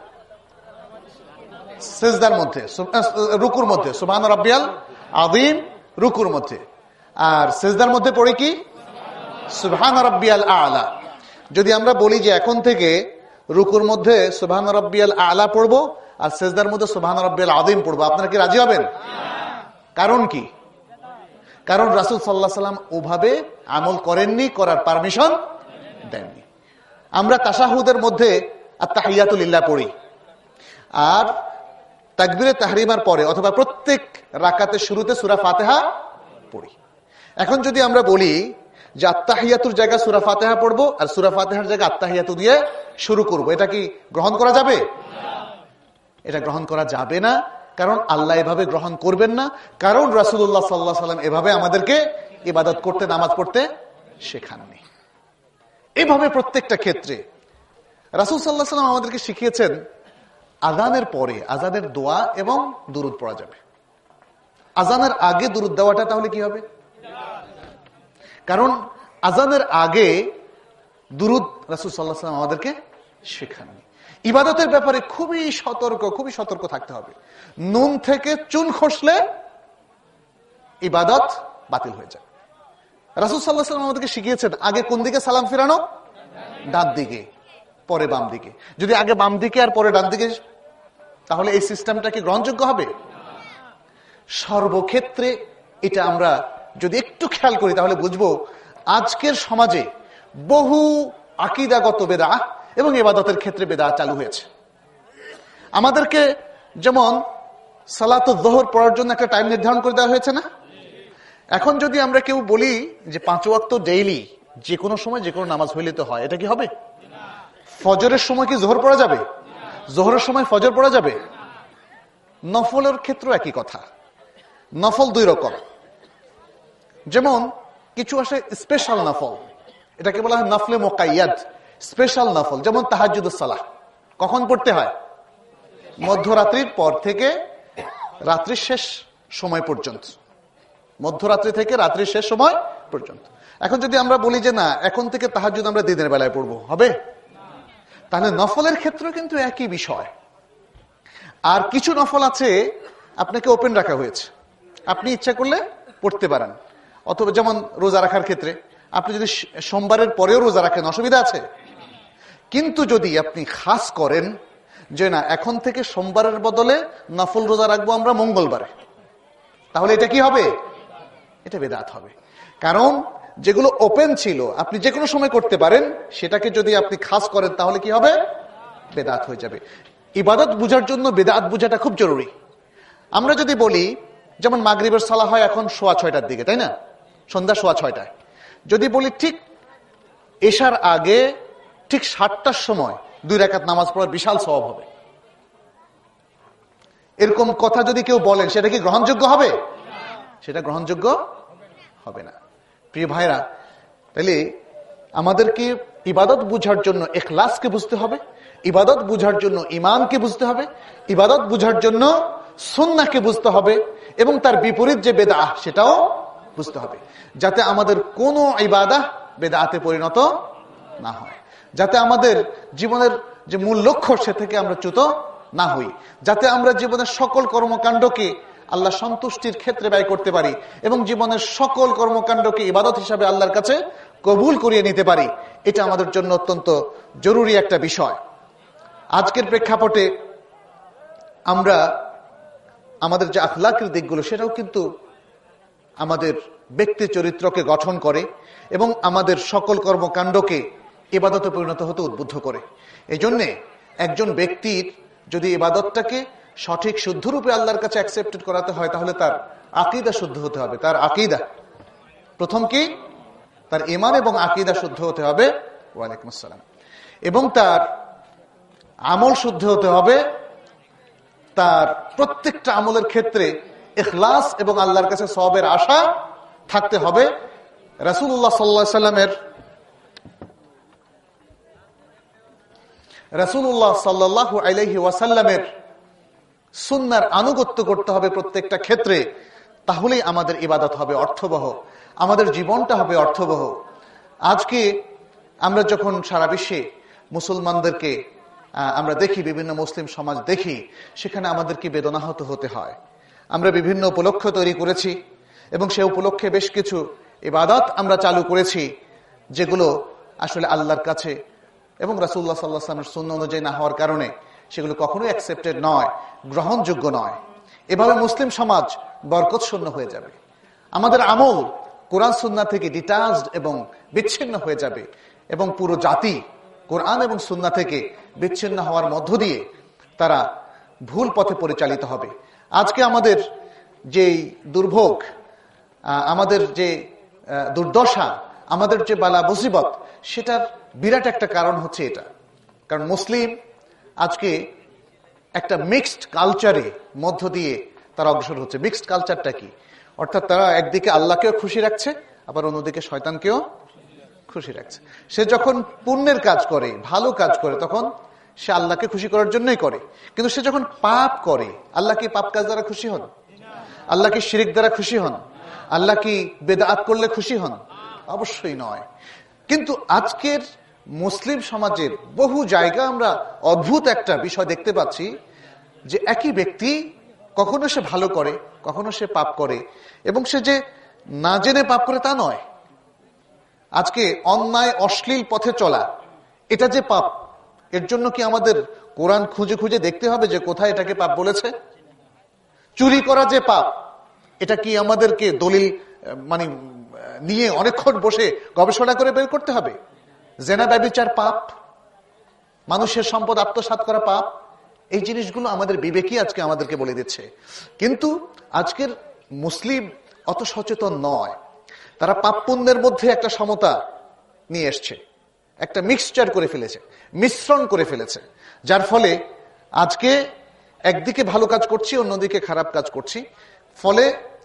সিজদার মধ্যে, রুকুর মধ্যে। সুবহান রাব্বিয়াল আযীম রুকুর মধ্যে। আর সিজদার মধ্যে পড়ি কি? সুবহান রাব্বিয়াল আ'লা। যদি আমরা বলি যে এখন থেকে রুকুর মধ্যে সুবহান রাব্বিয়াল আলা পড়বো আর সেজদার মধ্যে সুবহান রাব্বিয়াল আযীম পড়বো, আপনারা কি রাজি হবেন? কারণ কি? কারণ রাসূল সাল্লাল্লাহু আলাইহি ওয়াসাল্লাম ওভাবে আমল করেননি, করার পারমিশন দেননি। আমরা তাশাহুদের মধ্যে আত-তাহিয়াতু লিল্লাহ পড়ি, আর তাকবীরে তাহরিমার পরে অথবা প্রত্যেক রাকাতের শুরুতে সূরা ফাতিহা পড়ি। এখন যদি আমরা বলি যে আত-তাহিয়াতুর জায়গায় সূরা ফাতিহা পড়বো আর সূরা ফাতিহার জায়গায় আত-তাহিয়াতু দিয়ে শুরু করব, এটা কি গ্রহণ করা যাবে? এটা গ্রহণ করা যাবে না, কারণ আল্লাহ এভাবে গ্রহণ করবেন না, কারণ রাসূলুল্লাহ সাল্লাল্লাহু আলাইহি ওয়াসাল্লাম এভাবে আমাদেরকে ইবাদত করতে, নামাজ পড়তে শেখাননি। এভাবে প্রত্যেকটা ক্ষেত্রে রাসূল সাল্লাল্লাহু আলাইহি ওয়াসাল্লাম আমাদেরকে শিখিয়েছেন আযানের পরে আযানের দোয়া এবং দুরূদ পড়া যাবে। আযানের আগে দুরূদ দেওয়াটা তাহলে কি হবে? কারণ আযানের আগে দুরূদ রাসূল সাল্লাল্লাহু আলাইহি ওয়াসাল্লাম আমাদেরকে শেখাননি। ইবাদতের ব্যাপারে খুবই সতর্ক, খুবই সতর্ক থাকতে হবে। নুন থেকে চুন খসলে ইবাদত বাতিল হয়ে যায়। রাসূল সাল্লাল্লাহু আলাইহি ওয়াসাল্লাম আমাদেরকে শিখিয়েছেন আগে কোন দিকে সালাম ফেরানো? ডান দিকে, পরে বাম দিকে। যদি আগে বাম দিকে আর পরে ডান দিকে, তাহলে এই সিস্টেমটা কি গ্রহণযোগ্য হবে? সর্বক্ষেত্রে এটা আমরা যদি একটু খেয়াল করি তাহলে বুঝবো আজকের সমাজে বহু আকীদাগত বেদাত এবং ইবাদতের ক্ষেত্রে বেদাত চালু হয়েছে। আমাদেরকে যেমন সালাতুল যোহর পড়ার জন্য একটা টাইম নির্ধারণ করে দেওয়া হয়েছে না? এখন যদি আমরা কেউ বলি যে পাঁচ ওয়াক্ত ডেইলি যে কোনো সময় যে কোনো নামাজ হইলে তো হয়, এটা কি হবে? ফজরের সময় কি যোহর পড়া যাবে? যোহরের সময় ফজর পড়া যাবে? নফলের ক্ষেত্রে একই কথা। নফল দুই রকম, যেমন কিছু আসে স্পেশাল নফল, এটাকে বলা হয় নফলে মুকাইয়াদ, স্পেশাল নফল। যেমন তাহাজ্জুদুস সালাহ কখন পড়তে হয়? মধ্যরাত্রির পর থেকে রাত্রির শেষ সময় পর্যন্ত, মধ্যরাত্রি থেকে রাত্রির শেষ সময় পর্যন্ত। এখন যদি আমরা বলি যে না এখন থেকে তাহাজ্জুদ আমরা দিনের বেলায় পড়বো, হবে? তাহলে নফলের ক্ষেত্রে কিন্তু একই বিষয়। আর কিছু নফল আছে আপনাকে ওপেন রাখা হয়েছে, আপনি ইচ্ছা করলে পড়তে পারেন। অথবা যেমন রোজা রাখার ক্ষেত্রে আপনি যদি সোমবারের পরেও রোজা রাখেন, অসুবিধা আছে? কিন্তু যদি আপনি খাস করেন যে না এখন থেকে সোমবারের বদলে নফল রোজা রাখবো আমরা মঙ্গলবারে, তাহলে এটা কি হবে? এটা বেদাত হবে। কারণ যেগুলো ওপেন ছিল আপনি যে কোনো সময় করতে পারেন, সেটাকে যদি আপনি খাস করেন তাহলে কি হবে? বেদাত হয়ে যাবে। ইবাদত বুঝার জন্য বেদাত বুঝাটা খুব জরুরি। আমরা যদি বলি যেমন মাগরিবের সালাহ হয় এখন সোয়া ছয়টার দিকে, তাই না? সন্ধ্যা সোয়া ছয়টায়। যদি বলি ঠিক এশার আগে ঠিক সাতটার সময় দুই রাকাত নামাজ পড়ার বিশাল সওয়াব হবে, এরকম কথা যদি কেউ বলেন সেটা কি গ্রহণযোগ্য হবে? সেটা গ্রহণযোগ্য হবে না। প্রিয় ভাইরা, তাহলে আমাদেরকে ইবাদত বুঝার জন্য ইখলাসকে বুঝতে হবে, ইবাদত বুঝার জন্য ঈমানকে বুঝতে হবে, ইবাদত বুঝার জন্য সুন্নাহকে বুঝতে হবে, এবং তার বিপরীত যে বেদাত সেটাও বুঝতে হবে, যাতে আমাদের কোনো ইবাদত বেদাতে পরিণত না হয়, যাতে আমাদের জীবনের যে মূল লক্ষ্য সে থেকে আমরা চ্যুত না হই, যাতে আমরা জীবনের সকল কর্মকাণ্ডকে আল্লাহ সন্তুষ্টির ক্ষেত্রে ব্যয় করতে পারি এবং জীবনের সকল কর্মকাণ্ডকে ইবাদত হিসাবে আল্লাহর কাছে কবুল করিয়ে নিতে পারি। এটা আমাদের জন্য অত্যন্ত জরুরি একটা বিষয়। আজকের প্রেক্ষাপটে আমরা আমাদের যে আখলাকের দিকগুলো সেটাও কিন্তু আমাদের ব্যক্তি চরিত্রকে গঠন করে এবং আমাদের সকল কর্মকাণ্ডকে ইবাদতে পরিণত হতে উদ্বুদ্ধ করে। এই জন্যে একজন ব্যক্তির যদি ইবাদতটাকে সঠিক শুদ্ধরূপে আল্লাহর কাছে অ্যাকসেপ্টেড করাতে হয় তাহলে তার আকীদা শুদ্ধ হতে হবে। তার আকীদা প্রথম কি? তার ঈমান এবং আকীদা শুদ্ধ হতে হবে, ওয়ালাইকুম আসসালাম, এবং তার আমল শুদ্ধ হতে হবে। তার প্রত্যেকটা আমলের ক্ষেত্রে ইখলাস এবং আল্লাহর কাছে সওয়াবের আশা থাকতে হবে। রাসূলুল্লাহ সাল্লাল্লাহু আলাইহি সাল্লামের রাসূলুল্লাহ সাল্লাল্লাহু আলাইহি ওয়াসাল্লামের সুন্নাহর আনুগত্য করতে হবে প্রত্যেকটা ক্ষেত্রে, তাহলেই আমাদের ইবাদত হবে অর্থবহ, আমাদের জীবনটা হবে অর্থবহ। আজকে আমরা যখন সারা বিশ্বে মুসলমানদেরকে আমরা দেখি, বিভিন্ন মুসলিম সমাজ দেখি, সেখানে আমাদেরকে বেদনাহত হতে হয়। আমরা বিভিন্ন উপলক্ষ তৈরি করেছি এবং সে উপলক্ষে বেশ কিছু ইবাদত আমরা চালু করেছি যেগুলো আসলে আল্লাহর কাছে এবং রাসূলুল্লাহ সাল্লাল্লাহু আলাইহি ওয়াসাল্লামের সুন্নাহ অনুযায়ী না হওয়ার কারণে সেগুলো কখনোই অ্যাকসেপ্টেড নয়, গ্রহণযোগ্য নয়। এভাবে মুসলিম সমাজ বরকত শূন্য হয়ে যাবে। আমাদের আমল কোরআন সুন্নাহ থেকে ডিটাচড এবং বিচ্ছিন্ন হয়ে যাবে এবং পুরো জাতি কোরআন এবং সুন্নাহ থেকে বিচ্ছিন্ন হওয়ার মধ্য দিয়ে তারা ভুল পথে পরিচালিত হবে। আজকে আমাদের যে দুর্ভোগ, আমাদের যে দুর্দশা, আমাদের যে বালা মুসিবত, সেটার বিরাট একটা কারণ হচ্ছে এটা। কারণ মুসলিম আজকে একটা মিক্সড কালচারে মধ্য দিয়ে তারা অগ্রসর হচ্ছে। মিক্সড কালচারটা কি? অর্থাৎ তারা একদিকে আল্লাহকেও খুশি রাখছে, আবার অন্যদিকে শয়তানকেও খুশি রাখছে। সে যখন পুণ্যের কাজ করে, ভালো কাজ করে, তখন সে আল্লাহকে খুশি করার জন্যই করে। কিন্তু সে যখন পাপ করে, আল্লাহ কি পাপ কাজ দ্বারা খুশি হন? আল্লাহ কি শিরিক দ্বারা খুশি হন? আল্লাহ কি বেদাত করলে খুশি হন? অবশ্যই নয়। কিন্তু আজকের মুসলিম সমাজের বহু জায়গা আমরা অদ্ভুত একটা বিষয় দেখতে পাচ্ছি, যে একই ব্যক্তি কখনো সে ভালো করে, কখনো সে পাপ করে, এবং সে যে না জেনে পাপ করে তা নয়। আজকে অন্যায় অশ্লীল পথে চলা, এটা যে পাপ, এর জন্য কি আমাদের কোরআন খুঁজে খুঁজে দেখতে হবে যে কোথায় এটাকে পাপ বলেছে? চুরি করা যে পাপ, এটা কি আমাদেরকে দলিল মানে নিয়ে অনেকক্ষণ বসে গবেষণা করে বের করতে হবে? জেনা ব্যভিচার পাপ, মানুষের সম্পদ আত্মসাৎ করা পাপ। এই জিনিসগুলো আমাদের বিবেকই আজকে আমাদেরকে বলে দিচ্ছে। কিন্তু আজকের মুসলিম অত সচেতন নয়। তারা পাপ পুণ্যের মধ্যে একটা সমতা নিয়ে এসছে, একটা মিক্সচার করে ফেলেছে, মিশ্রণ করে ফেলেছে, যার ফলে আজকে একদিকে ভালো কাজ করছি, অন্যদিকে খারাপ কাজ করছি। ফলে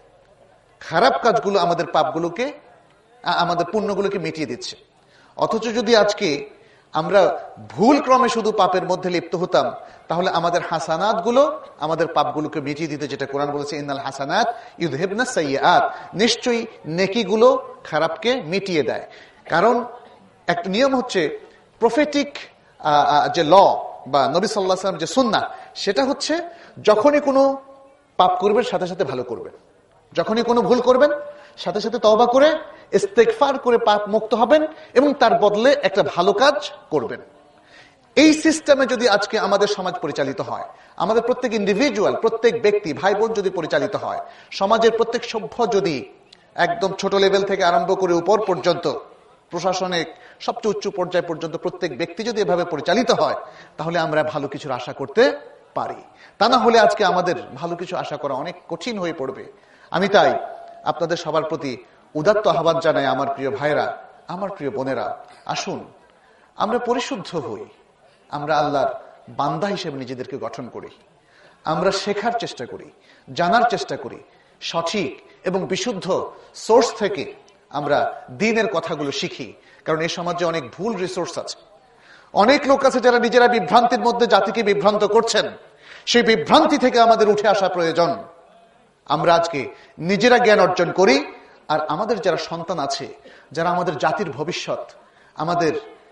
খারাপ কাজগুলো আমাদের পাপগুলোকে, আমাদের পুণ্যগুলোকে মিটিয়ে দিচ্ছে। অথচ যদি আজকে আমরা ভুল ক্রমে শুধু পাপের মধ্যে লিপ্ত হতাম, তাহলে আমাদের হাসানাত গুলো আমাদের পাপগুলোকে মিটিয়ে দিতে, যেটা কোরআন বলেছে ইন্নাল হাসানাত ইউযহিবনাস সাইয়্যাত, নিশ্চয়ই নেকিগুলো খারাপকে মিটিয়ে দেয়। কারণ একটা নিয়ম হচ্ছে প্রফেটিক যে ল বা নবী সাল্লাল্লাহু আলাইহি ওয়াসাল্লাম যে সুন্নাহ, সেটা হচ্ছে যখনই কোনো পাপ করবেন সাথে সাথে ভালো করবেন, যখনই কোনো ভুল করবেন সাথে সাথে তওবা করে ইস্তেগফার করে পাপ মুক্ত হবেন এবং তার বদলে একটা ভালো কাজ করবেন। এই সিস্টেমে যদি আজকে আমাদের সমাজ পরিচালিত হয়, আমাদের প্রত্যেক ইন্ডিভিজুয়াল, প্রত্যেক ব্যক্তি, ভাই বোন যদি পরিচালিত হয়, সমাজের প্রত্যেক সভ্য যদি একদম ছোট লেভেল থেকে আরম্ভ করে উপর পর্যন্ত, প্রশাসনিক সবচেয়ে উচ্চ পর্যায় পর্যন্ত প্রত্যেক ব্যক্তি যদি এভাবে পরিচালিত হয়, তাহলে আমরা ভালো কিছুর আশা করতে পারি। তা না হলে আজকে আমাদের ভালো কিছু আশা করা অনেক কঠিন হয়ে পড়বে। আমি তাই আপনাদের সবার প্রতি উদাত্ত আহ্বান জানাই, আমার প্রিয় ভাইরা, আমার প্রিয় বোনেরা, আসুন আমরা পরিশুদ্ধ হই, আমরা আল্লাহর বান্দা হিসেবে নিজেদেরকে গঠন করি, আমরা শেখার চেষ্টা করি, জানার চেষ্টা করি, সঠিক এবং বিশুদ্ধ সোর্স থেকে আমরা দ্বীনের কথাগুলো শিখি। কারণ এই সমাজে অনেক ভুল রিসোর্স আছে, অনেক লোক আছে যারা নিজেরা বিভ্রান্তির মধ্যে জাতিকে বিভ্রান্ত করছেন। সেই বিভ্রান্তি থেকে আমাদের উঠে আসা প্রয়োজন। আমরা আজকে নিজেরা জ্ঞান অর্জন করি, আর আমাদের যারা সন্তান আছে, যারা আমাদের জাতির ভবিষ্যৎ, আমাদের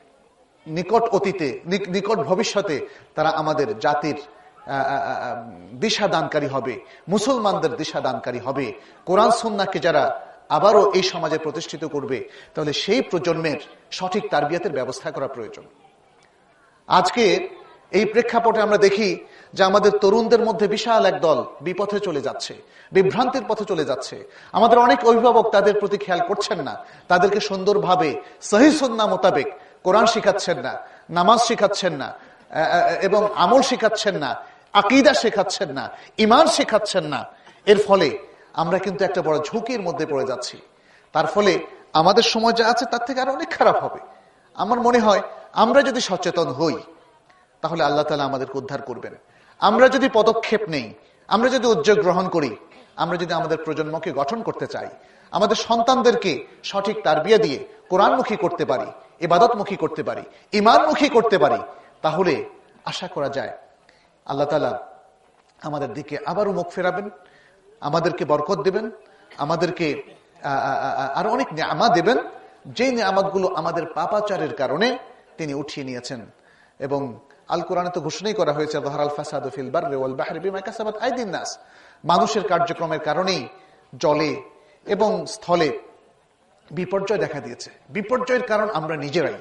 নিকট অতীতে নিকট ভবিষ্যতে তারা আমাদের জাতির দিশা দানকারী হবে, মুসলমানদের দিশা দানকারী হবে, কোরআন সুন্নাহকে যারা আবারও এই সমাজে প্রতিষ্ঠিত করবে, তাহলে সেই প্রজন্মের সঠিক তারবিয়াতের ব্যবস্থা করা প্রয়োজন। আজকে এই প্রেক্ষাপটে আমরা দেখি যে আমাদের তরুণদের মধ্যে বিশাল এক দল বিপথে চলে যাচ্ছে, বিভ্রান্তির পথে চলে যাচ্ছে। আমাদের অনেক অভিভাবক তাদের প্রতি খেয়াল করছেন না, তাদেরকে সুন্দরভাবে সহিহ সুন্নাহ মোতাবেক কোরআন শিখাচ্ছেন না, নামাজ শিখাচ্ছেন না, এবং আমল শিখাচ্ছেন না, আকীদা শেখাচ্ছেন না, ঈমান শেখাচ্ছেন না। এর ফলে আমরা কিন্তু একটা বড় ঝুঁকির মধ্যে পড়ে যাচ্ছি। তার ফলে আমাদের সময় যা আছে তার থেকে আরো অনেক খারাপ হবে। আমার মনে হয় আমরা যদি সচেতন হই, তাহলে আল্লাহ তাআলা আমাদেরকে উদ্ধার করবেন। আমরা যদি পদক্ষেপ নেই, আমরা যদি উদ্যোগ গ্রহণ করি, আমরা যদি আমাদের প্রজন্মকে গঠন করতে চাই, আমাদের সন্তানদেরকে সঠিক তারবিয়া দিয়ে কোরআনমুখী করতে পারি, ইবাদতমুখী করতে পারি, ঈমানমুখী করতে পারি, তাহলে আশা করা যায় আল্লাহ তাআলা আমাদের দিকে আবারও মুখ ফেরাবেন, আমাদেরকে বরকত দেবেন, আমাদেরকে আরো অনেক নিয়ামত দেবেন, যে নিয়ামতগুলো আমাদের পাপাচারের কারণে তিনি উঠিয়ে নিয়েছেন। এবং আল কোরআনে তো ঘোষণাই করা হয়েছে, যাহারাল ফাসাদু ফিল বাররি ওয়াল বাহরি বিমা কাসাবাত আইদিন নাস, মানুষের কার্যক্রমের কারণেই জলে এবং স্থলে বিপর্যয় দেখা দিয়েছে। বিপর্যয়ের কারণ আমরা নিজেরাই।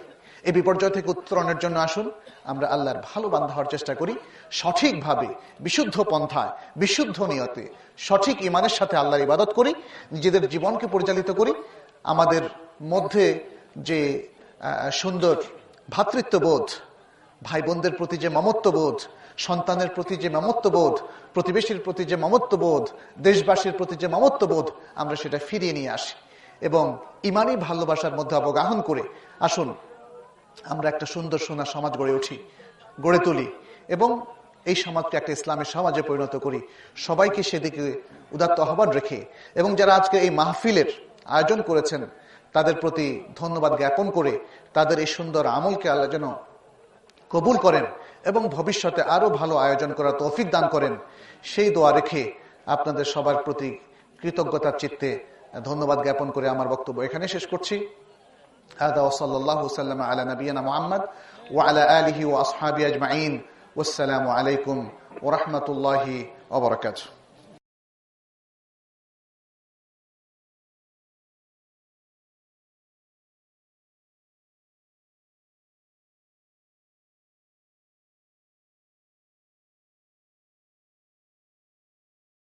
এই বিপর্যয় থেকে উত্তরণের জন্য আসুন আমরা আল্লাহর ভালো বান্দা হওয়ার চেষ্টা করি, সঠিকভাবে বিশুদ্ধ পন্থায় বিশুদ্ধ নিয়তে সঠিক ইমানের সাথে আল্লাহর ইবাদত করি, নিজেদের জীবনকে পরিচালিত করি। আমাদের মধ্যে যে সুন্দর ভ্রাতৃত্ববোধ, ভাই বোনদের প্রতি যে মমত্ববোধ, সন্তানের প্রতি যে মমত্ববোধ, প্রতিবেশীর প্রতি যে মমত্ববোধ, দেশবাসীর প্রতি যে মমত্ববোধ, আমরা সেটা ফিরিয়ে নিয়ে আসি এবং ইমানি ভালোবাসার মধ্যে অবগাহন করে আসুন আমরা একটা সুন্দর সোনার সমাজ গড়ে উঠি, গড়ে তুলি এবং এই সমাজকে একটা ইসলামের সমাজে পরিণত করি। সবাইকে সেদিকে উদাত্ত আহ্বান রেখে এবং যারা আজকে এই মাহফিলের আয়োজন করেছেন তাদের প্রতি ধন্যবাদ জ্ঞাপন করে তাদের এই সুন্দর আমলকে আল্লাহ যেন কবুল করেন এবং ভবিষ্যতে আরো ভালো আয়োজন করার তৌফিক দান করেন, সেই দোয়া রেখে আপনাদের সবার প্রতি কৃতজ্ঞতার চিত্তে ধন্যবাদ জ্ঞাপন করে আমার বক্তব্য এখানে শেষ করছি। هذا وصلى الله وسلم على نبينا محمد وعلى آله وأصحابه أجمعين والسلام عليكم ورحمة الله وبركاته.